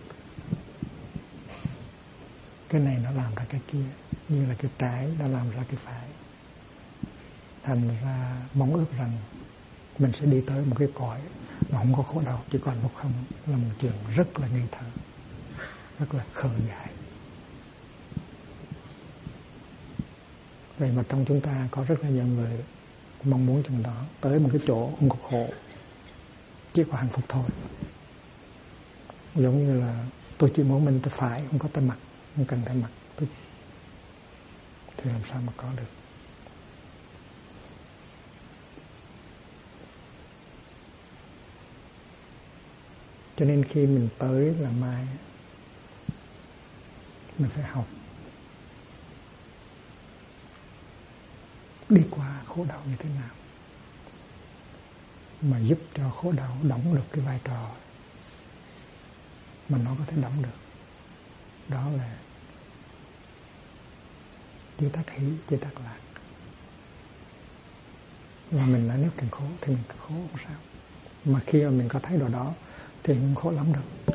Cái này nó làm ra cái kia, như là cái trái nó làm ra cái phải. Thành ra mong ước rằng mình sẽ đi tới một cái cõi mà không có khổ đau, chỉ còn một không, là một chuyện rất là ngây thơ, rất là khờ dại. Vậy mà trong chúng ta có rất là nhiều người mong muốn chừng đó, tới một cái chỗ không có khổ, chỉ có hạnh phúc thôi. Giống như là tôi chỉ muốn mình tay phải, không có tay mặt, không cần tay mặt, thì làm sao mà có được. Cho nên khi mình tới là mai, mình phải học đi qua khổ đau như thế nào mà giúp cho khổ đau đóng được cái vai trò mà nó có thể đóng được. Đó là chế tác hỷ, chế tác lạc. Và mình nói nếu càng khổ thì mình càng khổ không sao. Mà khi mà mình có thái độ đó thì không khổ lắm đâu.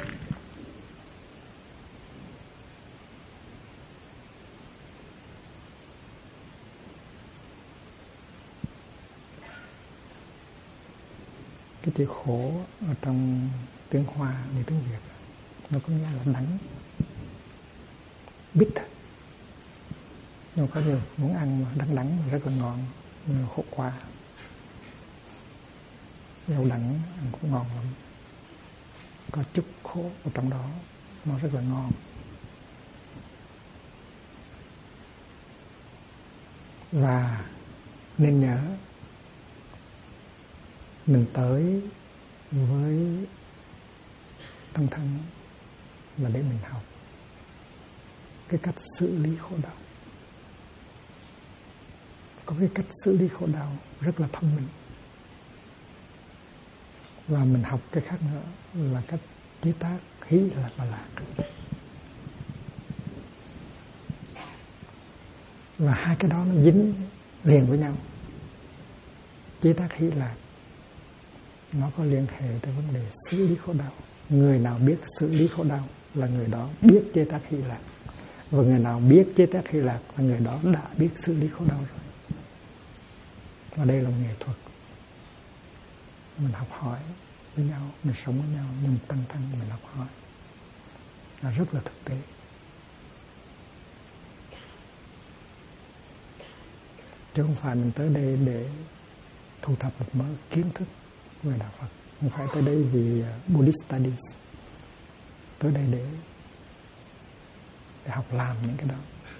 Cái chữ khổ ở trong tiếng Hoa và tiếng Việt nó có nghĩa là đắng, bitter. Nhưng có nhiều muốn ăn mà đắng rất là ngon, nhưng khổ quá. Dâu đắng ăn cũng ngon lắm, có chút khổ ở trong đó, nó rất là ngon. Và nên nhớ mình tới với tăng thân là để mình học cái cách xử lý khổ đau. Có cái cách xử lý khổ đau rất là thông minh. Và mình học cái khác nữa là cách chế tác hỷ lạc và lạc. Và hai cái đó nó dính liền với nhau. Chế tác hỷ lạc nó có liên hệ tới vấn đề xử lý khổ đau. Người nào biết xử lý khổ đau là người đó biết chế tác hỷ lạc. Và người nào biết chế tác hỷ lạc là người đó đã biết xử lý khổ đau rồi. Và đây là một nghệ thuật. Mình học hỏi với nhau, mình sống với nhau, nhưng tăng thân mình học hỏi là rất là thực tế. Chứ không phải mình tới đây để thu thập một mớ kiến thức về đạo Phật. Không phải tới đây vì Buddhist Studies. Tới đây để học làm những cái đó.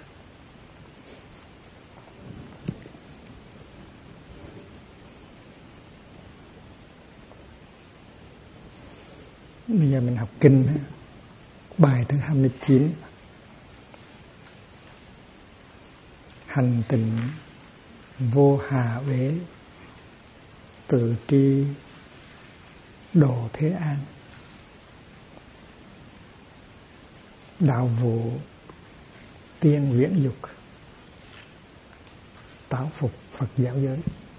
Bây giờ mình học kinh, bài thứ 29. Hành tịnh vô hà uế, tự tri độ thế an. Đạo vụ tiên viễn dục, táo phục Phật giáo giới.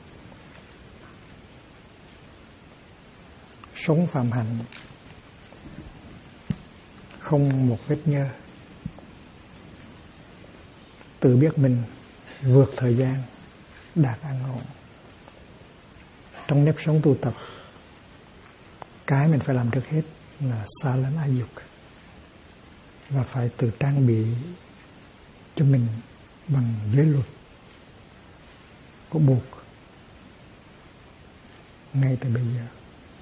Sống phạm hạnh, không một vết nhơ. Tự biết mình vượt thời gian, đạt an ổn. Trong nếp sống tu tập, cái mình phải làm trước hết là xa lánh ái dục. Và phải tự trang bị cho mình bằng giới luật của buộc ngay từ bây giờ.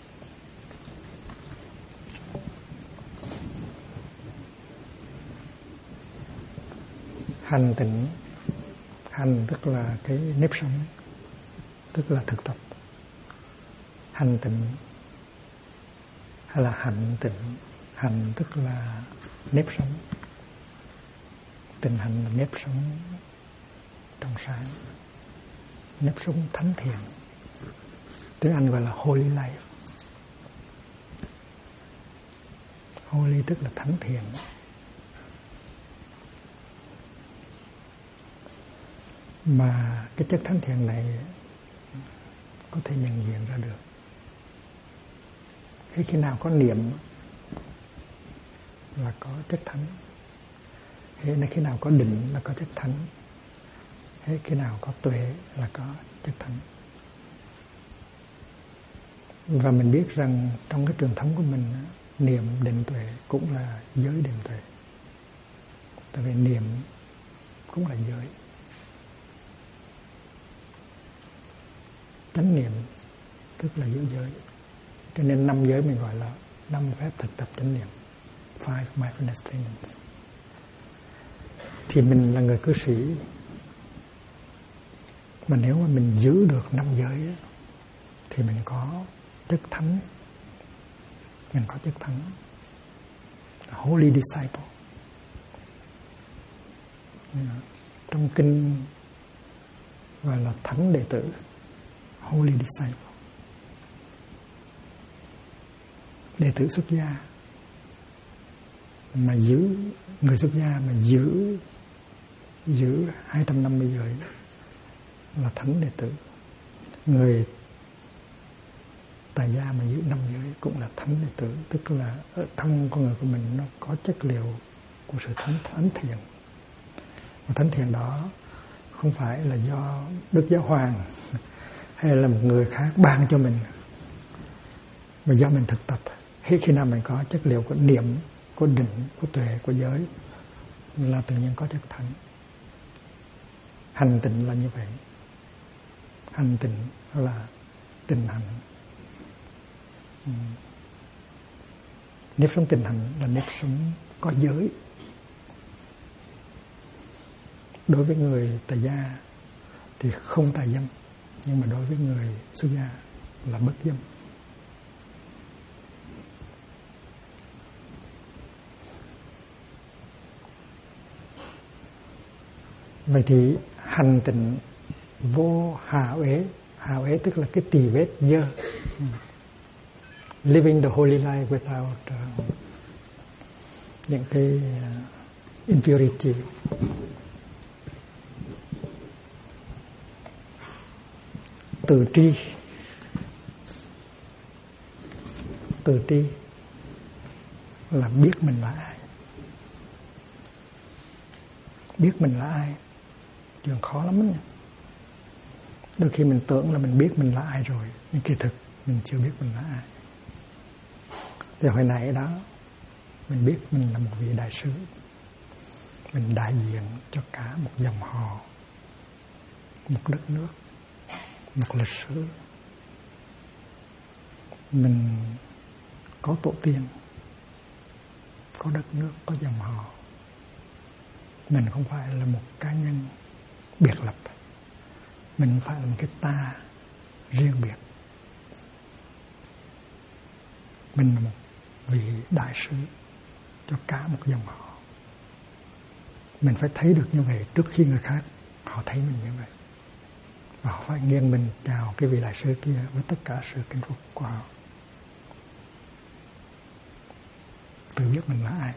Hành tịnh, hành tức là cái nếp sống, tức là thực tập. Hành tịnh hay là hạnh tịnh. Hành tức là nếp sống, tịnh hạnh là nếp sống trong sáng, nếp sống thánh thiện. Tiếng Anh gọi là holy life. Holy tức là thánh thiện. Mà cái chất thánh thiện này có thể nhận diện ra được khi nào có niệm là có chất thánh, khi nào có định là có chất thánh, khi nào có tuệ là có chất thánh. Và mình biết rằng trong cái truyền thống của mình, niệm định tuệ cũng là giới định tuệ. Tại vì niệm cũng là giới. Chánh niệm tức là giữ giới. Cho nên 5 giới mình gọi là 5 phép thực tập chánh niệm, 5 mindfulness trainings. Thì mình là người cư sĩ, mà nếu mà mình giữ được 5 giới thì mình có chất thánh. Mình có chất thánh, holy disciple. Trong kinh gọi là thánh đệ tử, holy disciple. Đệ tử xuất gia mà giữ, người xuất gia mà giữ 250 giới là thánh đệ tử. Người tại gia mà giữ 5 giới cũng là thánh đệ tử, tức là ở trong con người của mình nó có chất liệu của sự thánh thiện. Và thánh thiện đó không phải là do Đức Giáo Hoàng hay là một người khác ban cho mình, mà do mình thực tập. Hết khi nào mình có chất liệu của niệm, của định, của tuệ, của giới là tự nhiên có chất thánh. Hành tịnh là như vậy. Hành tịnh là tịnh hành. Nếp sống tịnh hành là nếp sống có giới. Đối với người tại gia thì không tà dâm, nhưng mà đối với người xuất gia là bất dâm. Vậy thì hành tịnh vô hạ uế tức là cái tỳ vết dơ. Living the holy life without những cái impurity. Tự tri là biết mình là ai. Biết mình là ai chuyện khó lắm nha. Đôi khi mình tưởng là mình biết mình là ai rồi, nhưng kỳ thực mình chưa biết mình là ai. Thì hồi nãy đó mình biết mình là một vị đại sứ, mình đại diện cho cả một dòng họ, một đất nước, một lịch sử. Mình có tổ tiên, có đất nước, có dòng họ. Mình không phải là một cá nhân biệt lập, mình phải là một cái ta riêng biệt. Mình là một vị đại sứ cho cả một dòng họ. Mình phải thấy được như vậy trước khi người khác họ thấy mình như vậy, và họ phải nghiêng mình chào cái vị đại sứ kia với tất cả sự kính phục của họ. Tự biết mình là ai.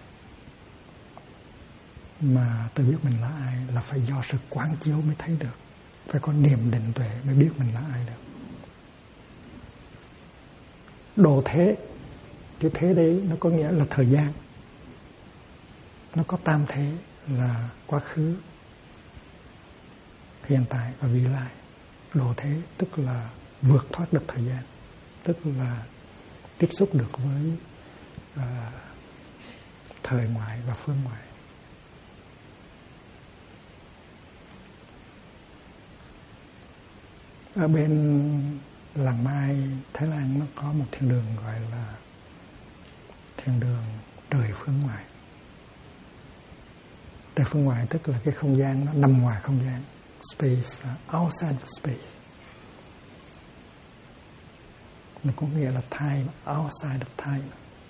Mà tự biết mình là ai là phải do sự quán chiếu mới thấy được. Phải có niệm định tuệ mới biết mình là ai được. Độ thế, cái thế đấy nó có nghĩa là thời gian. Nó có tam thế là quá khứ, hiện tại và vị lai. Độ thế tức là vượt thoát được thời gian, tức là tiếp xúc được với thời ngoại và phương ngoại. Ở bên làng Mai, Thái Lan nó có một thiên đường gọi là thiên đường trời phương ngoại. Trời phương ngoại tức là cái không gian nó nằm ngoài không gian, space, outside of space. Nó có nghĩa là time, outside of time.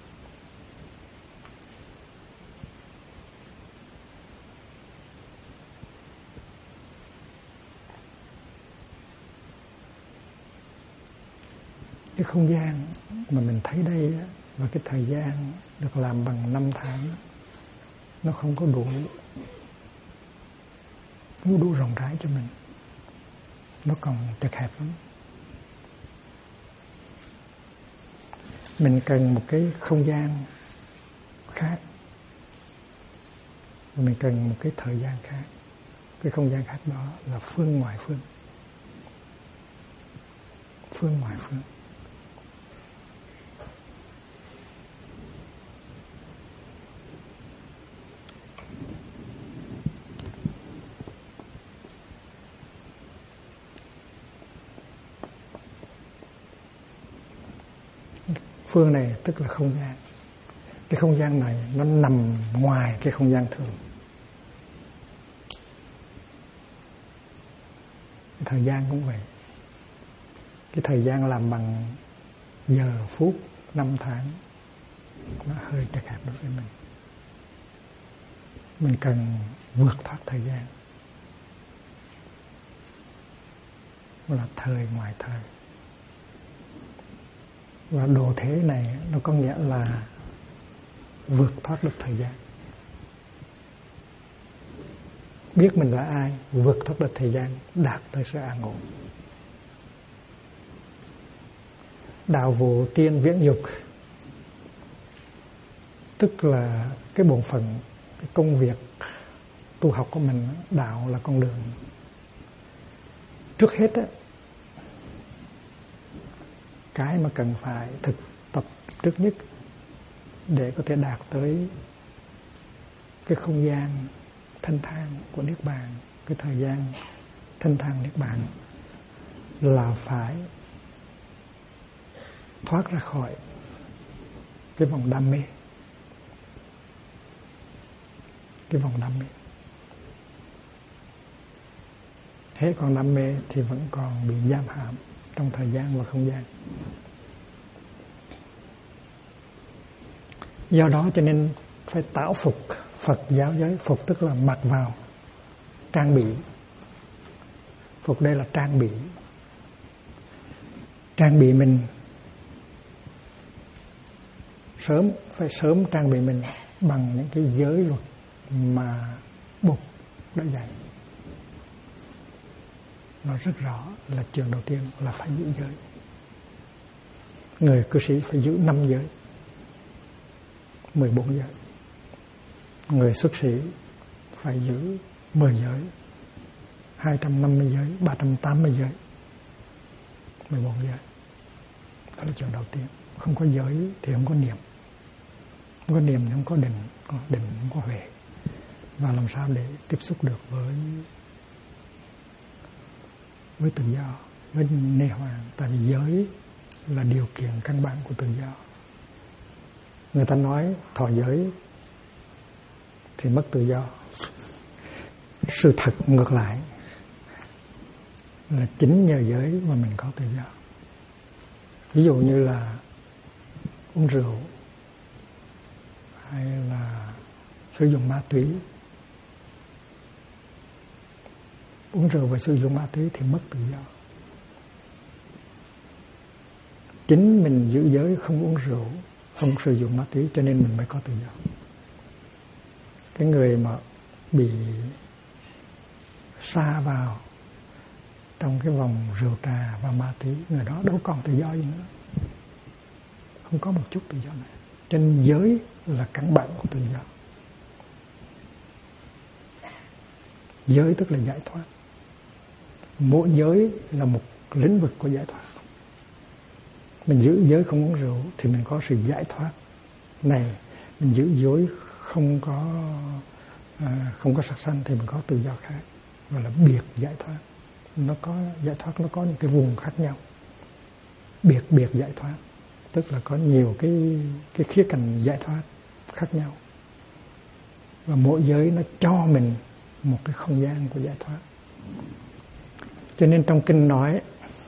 Cái không gian mà mình thấy đây và cái thời gian được làm bằng 5 tháng, nó không có đủ rộng rãi cho mình. Nó còn chật hẹp lắm. Mình cần một cái không gian khác, mình cần một cái thời gian khác. Cái không gian khác đó là phương ngoại phương. Phương ngoại phương. Phương này tức là không gian. Cái không gian này nó nằm ngoài cái không gian thường. Cái thời gian cũng vậy. Cái thời gian làm bằng giờ, phút, năm tháng, nó hơi chật hẹp đối với mình. Mình cần vượt thoát thời gian, là thời ngoài thời. Và độ thế này nó có nghĩa là vượt thoát được thời gian. Biết mình là ai, vượt thoát được thời gian, đạt tới sự an ổn. đạo vụ tiên viễn dục, tức là cái bổn phận, cái công việc tu học của mình. Đạo là con đường. Trước hết á, cái mà cần phải thực tập trước nhất để có thể đạt tới cái không gian thanh thang của Niết Bàn, cái thời gian thanh thang Niết Bàn, là phải thoát ra khỏi cái vòng đam mê. Cái vòng đam mê. Hết còn đam mê thì vẫn còn bị giam hãm trong thời gian và không gian. Do đó cho nên phải tạo phục. Phật giáo giới phục tức là mặc vào, trang bị. Phục đây là trang bị. Trang bị mình sớm, phải sớm trang bị mình bằng những cái giới luật mà Bụt đã dạy. Nó rất rõ là trường đầu tiên là phải giữ giới. Người cư sĩ phải giữ 5 giới, 14 giới. Người xuất sĩ phải giữ 10 giới, 250 giới, 380 giới, 14 giới. Đó là trường đầu tiên. Không có giới thì không có niệm. Không có niệm thì không có định, định không có huệ. Và làm sao để tiếp xúc được với tự do, với nê hoàng. Tại vì giới là điều kiện căn bản của tự do. Người ta nói thọ giới thì mất tự do. Sự thật ngược lại, là chính nhờ giới mà mình có tự do. Ví dụ như là uống rượu hay là sử dụng ma túy. Uống rượu và sử dụng ma túy thì mất tự do. Chính mình giữ giới, không uống rượu, không sử dụng ma túy, cho nên mình mới có tự do. Cái người mà bị sa vào trong cái vòng rượu trà và ma túy, người đó đâu còn tự do gì nữa. Không có một chút tự do nào. Cho nên giới là căn bản của tự do. Giới tức là giải thoát. Mỗi giới là một lĩnh vực của giải thoát. Mình giữ giới không uống rượu thì mình có sự giải thoát này. Mình giữ giới không có sát sanh thì mình có tự do khác, gọi là biệt giải thoát. Nó có giải thoát, nó có những cái vùng khác nhau. Biệt giải thoát tức là có nhiều cái khía cạnh giải thoát khác nhau. Và mỗi giới nó cho mình một cái không gian của giải thoát. Cho nên trong kinh nói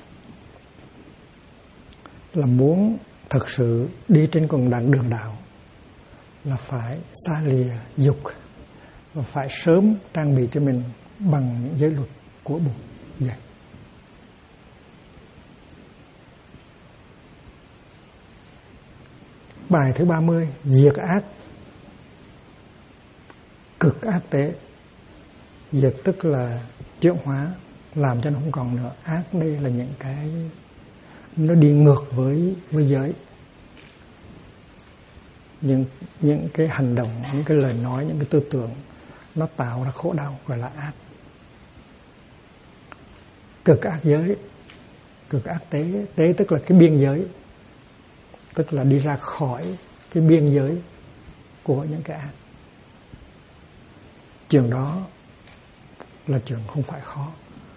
là muốn thực sự đi trên con đường đạo là phải xa lìa dục và phải sớm trang bị cho mình bằng những giới luật của Bụt dạy. Bài thứ 30, diệt ác. Cực ác tế. Diệt tức là chuyển hóa, làm cho nó không còn nữa. Ác đây là những cái nó đi ngược với giới. Những cái hành động, những cái lời nói, những cái tư tưởng nó tạo ra khổ đau, gọi là ác. Cực ác giới, cực ác tế. Tế tức là cái biên giới, tức là đi ra khỏi cái biên giới của những cái ác. Chuyện đó là chuyện không phải khó.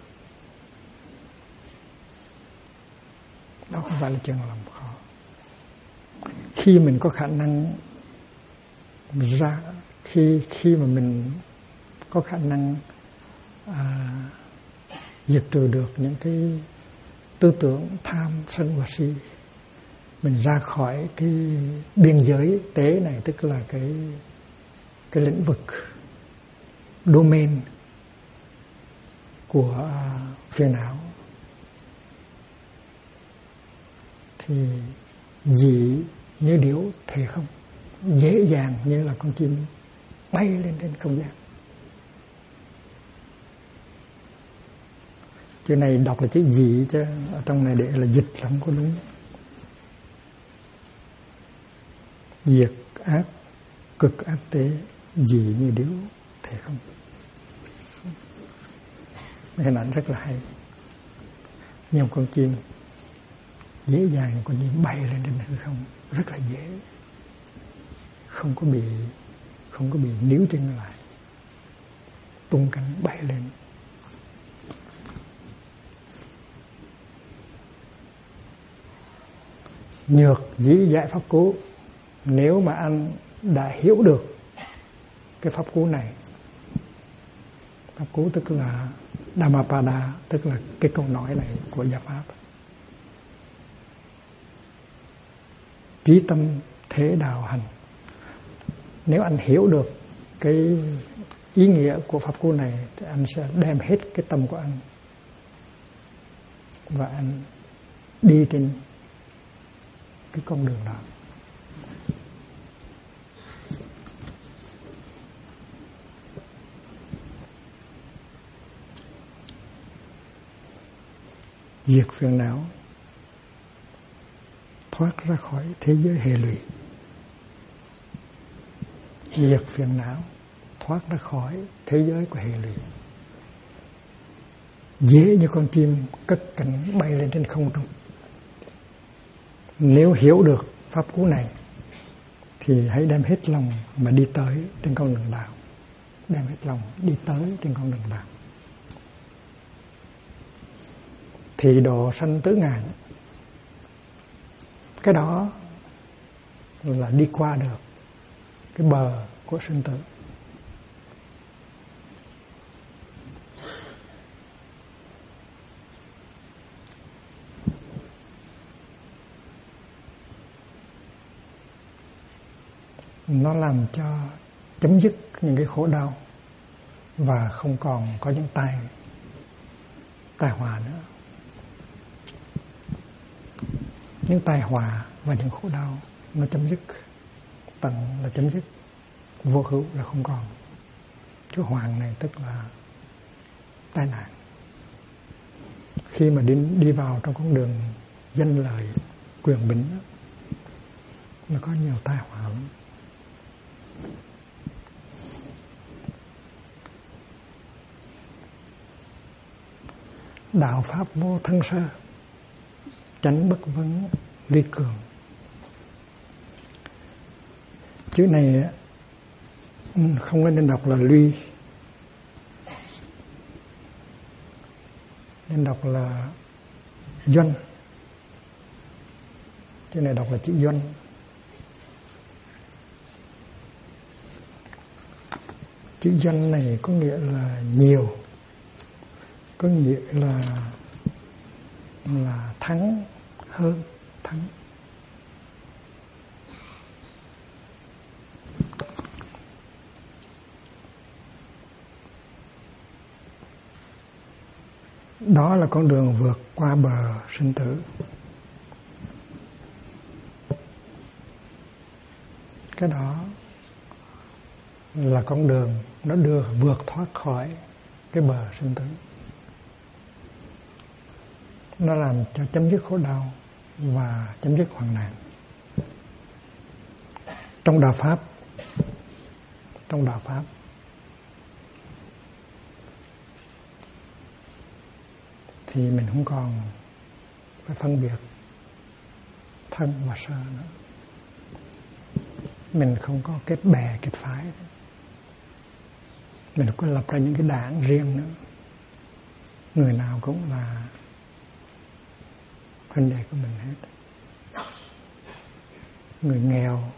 Đó không phải là chuyện làm khó. Khi mình có khả năng khi mà mình có khả năng diệt trừ được những cái tư tưởng tham sân và si, mình ra khỏi cái biên giới tế này, tức là cái lĩnh vực domain của phiền não, thì dị như điểu thể không, dễ dàng như là con chim bay lên trên không gian. Chữ này đọc là chữ dị chứ ở trong này để là dịch là không có đúng. diệt ác cực ác tế, dị như điếu thể không. Hình ảnh rất là hay. Nhiều con chim dễ dàng, con chim bay lên trên hư không rất là dễ, không có bị níu chân lại, tung cánh bay lên. Nhược dĩ giải pháp cú. Nếu mà anh đã hiểu được cái pháp cú này, pháp cú tức là Dhammapada, tức là cái câu nói này của Gia Pháp. Chí tâm thế đạo hành. Nếu anh hiểu được cái ý nghĩa của pháp cú này thì anh sẽ đem hết cái tâm của anh và anh đi trên cái con đường đó. Diệt phiền não, thoát ra khỏi thế giới hệ lụy. Diệt phiền não, thoát ra khỏi thế giới của hệ lụy. Dễ như con chim cất cánh bay lên trên không trung. Nếu hiểu được pháp cú này thì hãy đem hết lòng mà đi tới trên con đường đạo. Đem hết lòng đi tới trên con đường đạo. Thì độ sanh tứ ngàn. Cái đó là đi qua được cái bờ của sinh tử. Nó làm cho chấm dứt những cái khổ đau và không còn có những tai họa nữa. Những tai họa và những khổ đau nó chấm dứt, tận là chấm dứt, vô hữu là không còn. Cái hoàng này tức là tai nạn. Khi mà đi vào trong con đường danh lợi, quyền bính, nó có nhiều tai họa lắm. Đạo pháp vô thân sơ, chánh bất vấn ly cường. Chữ này không nên đọc là ly, nên đọc là doanh. Chữ này đọc là chữ doanh. Chữ doanh này có nghĩa là nhiều, có nghĩa là thắng hơn, thắng. Đó là con đường vượt qua bờ sinh tử. Cái đó là con đường nó đưa vượt thoát khỏi cái bờ sinh tử. Nó làm cho chấm dứt khổ đau và chấm dứt hoạn nạn. Trong đạo pháp thì mình không còn phải phân biệt thân và sơ nữa. Mình không có kết bè kết phái, mình có lập ra những cái đảng riêng nữa. Người nào cũng là huynh đệ của mình hết. Người nghèo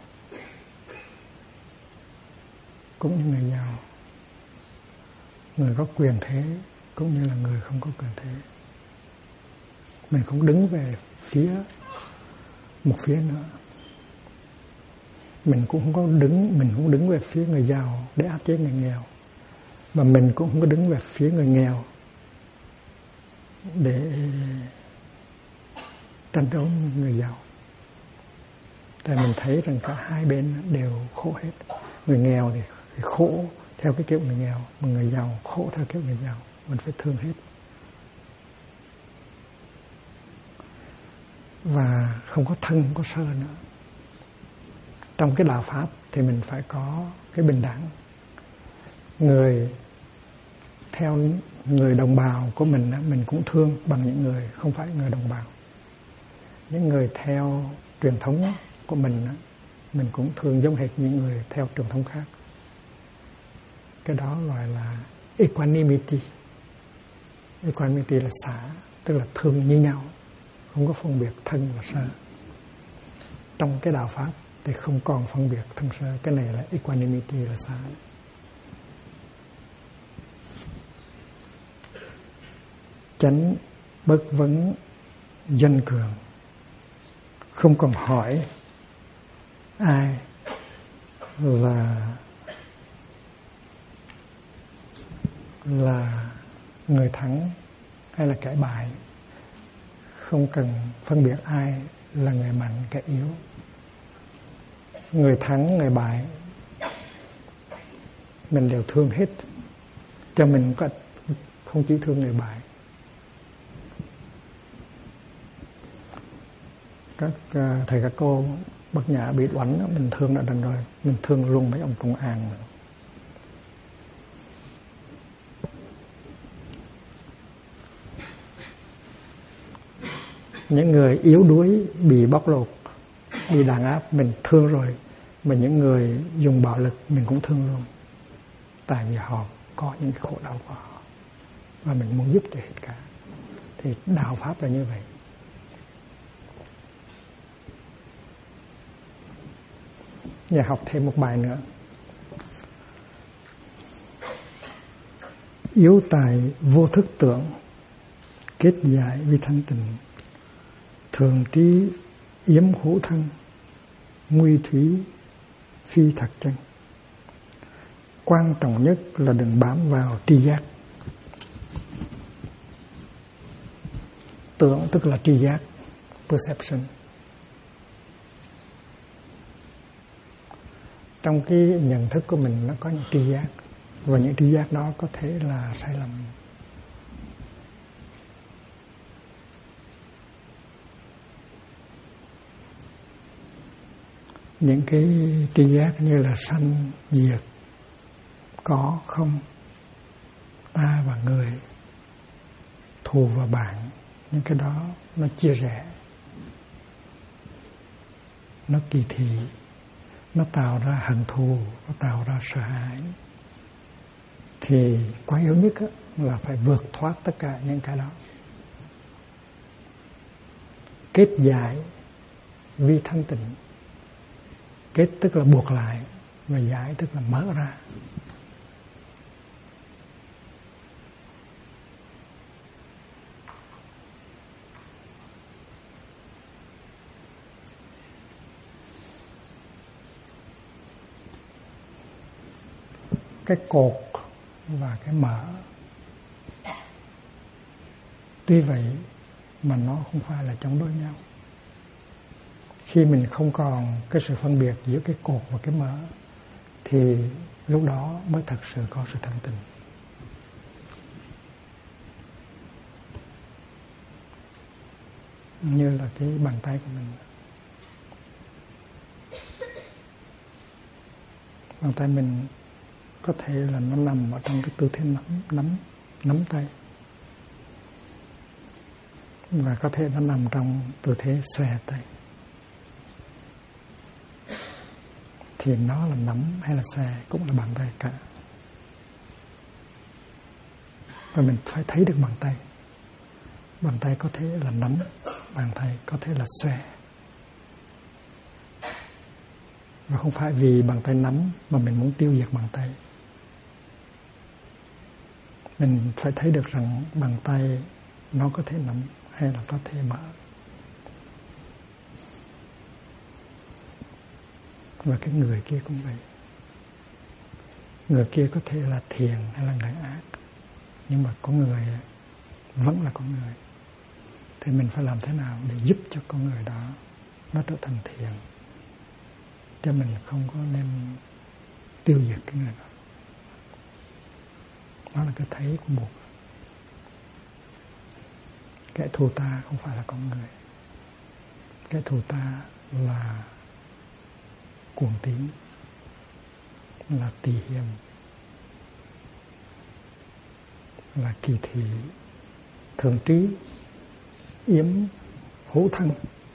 cũng như người giàu, người có quyền thế cũng như là người không có quyền thế. Mình không đứng về phía một phía nữa. Mình cũng không đứng về phía người giàu để áp chế người nghèo, mà mình cũng không có đứng về phía người nghèo để tranh đấu người giàu. Tại mình thấy rằng cả hai bên đều khổ hết. Người nghèo thì khổ theo cái kiểu người nghèo, mà người giàu khổ theo kiểu người giàu. Mình phải thương hết. Và không có thân, không có sơ nữa. Trong cái đạo Pháp thì mình phải có cái bình đẳng. Người theo người đồng bào của mình cũng thương bằng những người không phải người đồng bào. Những người theo truyền thống của mình cũng thương giống hệt những người theo truyền thống khác. Cái đó gọi là equanimity. Equanimity là xả, tức là thương như nhau, không có phân biệt thân và sở. Trong cái đạo Pháp thì không còn phân biệt thân sở. Cái này là equanimity, là xả. Chánh bất vấn danh cường, không còn hỏi ai là người thắng hay là kẻ bại, không cần phân biệt ai là người mạnh kẻ yếu. Người thắng người bại mình đều thương hết, cho mình không chỉ thương người bại. Các thầy các cô Bát Nhã bị oánh mình thương đã đành rồi, mình thương luôn mấy ông công an. Những người yếu đuối bị bóc lột, bị đàn áp mình thương rồi, mà những người dùng bạo lực mình cũng thương luôn, tại vì họ có những khổ đau của họ và mình muốn giúp cho hết cả. Thì đạo Pháp là như vậy. Giờ học thêm một bài nữa. Yếu tài vô thức tưởng, kết giải vi thanh tịnh, thường trí yếm hữu thân, nguy thúy phi thật chân. Quan trọng nhất là đừng bám vào tri giác. Tưởng tức là tri giác, perception. Trong cái nhận thức của mình nó có những tri giác, và những tri giác đó có thể là sai lầm. Những cái tri giác như là sanh, diệt, có, không, ta và người, thù và bạn, những cái đó nó chia rẽ, nó kỳ thị, nó tạo ra hận thù, nó tạo ra sợ hãi. Thì quan yếu nhất là phải vượt thoát tất cả những cái đó. Kết giải vi thanh tịnh. Kết tức là buộc lại, và giải tức là mở ra. Cái cột và cái mở, tuy vậy mà nó không phải là chống đối nhau. Khi mình không còn cái sự phân biệt giữa cái cột và cái mở, thì lúc đó mới thật sự có sự thanh tịnh. Như là cái bàn tay của mình. Bàn tay mình có thể là nó nằm ở trong cái tư thế nắm tay, và có thể nó nằm trong tư thế xòe tay. Thì nó là nắm hay là xòe cũng là bàn tay cả. Và mình phải thấy được bàn tay. Bàn tay có thể là nắm, bàn tay có thể là xòe. Và không phải vì bàn tay nắm mà mình muốn tiêu diệt bàn tay. Mình phải thấy được rằng bàn tay nó có thể nắm hay là có thể mở. Và cái người kia cũng vậy. Người kia có thể là thiện hay là người ác, nhưng mà con người vẫn là con người. Thì mình phải làm thế nào để giúp cho con người đó nó trở thành thiện, cho mình không có nên tiêu diệt cái người đó. Đó là cái thấy của Bụt. Kẻ thù ta không phải là con người. Kẻ thù ta là cuồng tín, là tỳ hiềm, là kỳ thị, thường trí, yếm, hữu thân.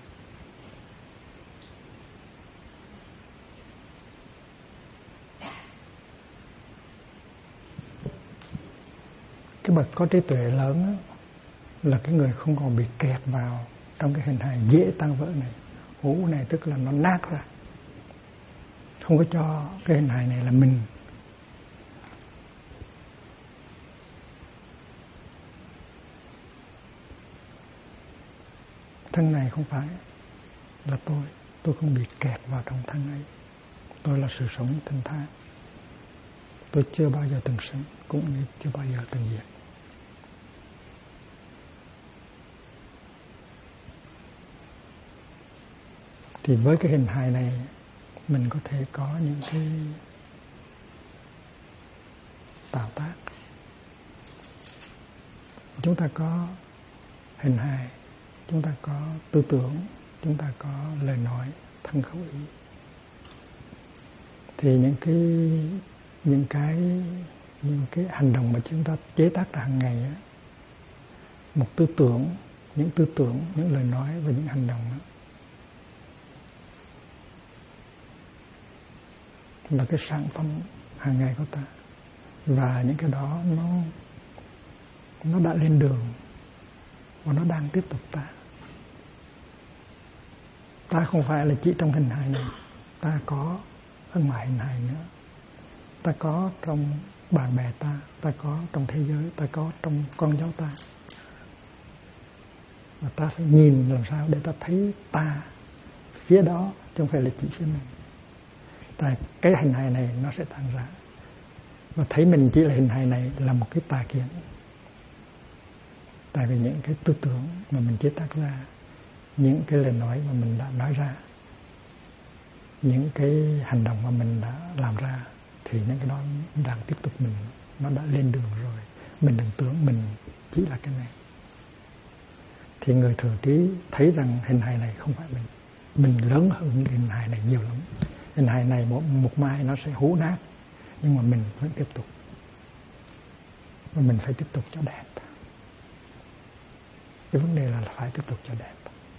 Cái bậc có trí tuệ lớn đó, là cái người không còn bị kẹt vào trong cái hình hài dễ tan vỡ này. Hữu này tức là nó nát ra, không có cho cái hình hài này là mình. Thân này không phải là tôi không bị kẹt vào trong thân ấy. Tôi là sự sống thanh thản. Tôi chưa bao giờ từng sống, cũng như chưa bao giờ từng diệt. Thì với cái hình hài này, mình có thể có những cái tạo tác. Chúng ta có hình hài, chúng ta có tư tưởng, chúng ta có lời nói, thân khẩu ý. Thì những cái hành động mà chúng ta chế tác ra hàng ngày á, một tư tưởng, những lời nói và những hành động đó, là cái sản phẩm hàng ngày của ta. Và những cái đó nó đã lên đường và nó đang tiếp tục ta. Ta không phải là chỉ trong hình hài này, ta có ở ngoài hình hài nữa. Ta có trong bạn bè ta có trong thế giới, ta có trong con cháu ta. Và ta phải nhìn làm sao để ta thấy ta phía đó, chứ không phải là chỉ phía mình. Tại cái hình hài này nó sẽ tan ra. Và thấy mình chỉ là hình hài này là một cái tà kiến. Tại vì những cái tư tưởng mà mình chế tác ra, những cái lời nói mà mình đã nói ra, những cái hành động mà mình đã làm ra, thì những cái đó đang tiếp tục mình, nó đã lên đường rồi. Mình đừng tưởng mình chỉ là cái này. Thì người thừa trí thấy rằng hình hài này không phải mình lớn hơn những hình hài này nhiều lắm. Hình hài này một mai nó sẽ hú nát, nhưng mà mình vẫn tiếp tục. Và mình phải tiếp tục cho đẹp. Cái vấn đề là phải tiếp tục cho đẹp.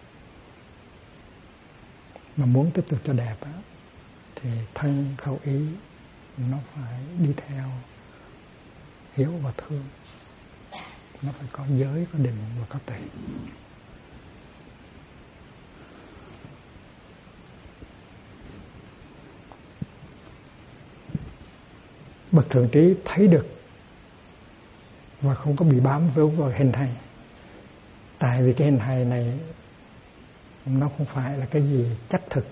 Mà muốn tiếp tục cho đẹp á, thì thân khẩu ý nó phải đi theo hiểu và thương. Nó phải có giới, có định và có tuệ. Bậc thượng trí thấy được và không có bị bám vào hình hài. Tại vì cái hình hài này nó không phải là cái gì chắc thực,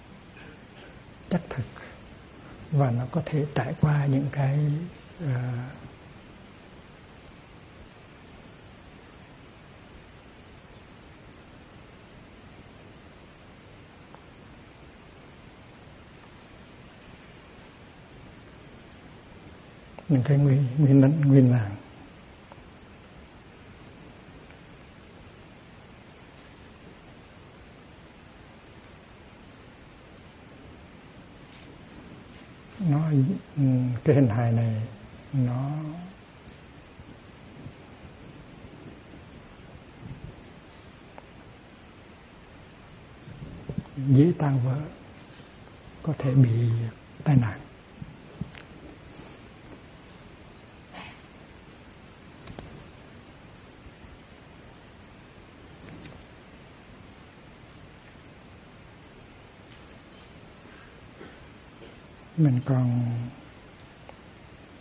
và nó có thể trải qua những cái những cái nguyên nạn. Nó cái hình hài này nó dễ tan vỡ, có thể bị tai nạn.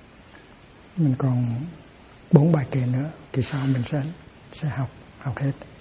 Mình còn 4 bài kệ nữa, kỳ sau mình sẽ học hết.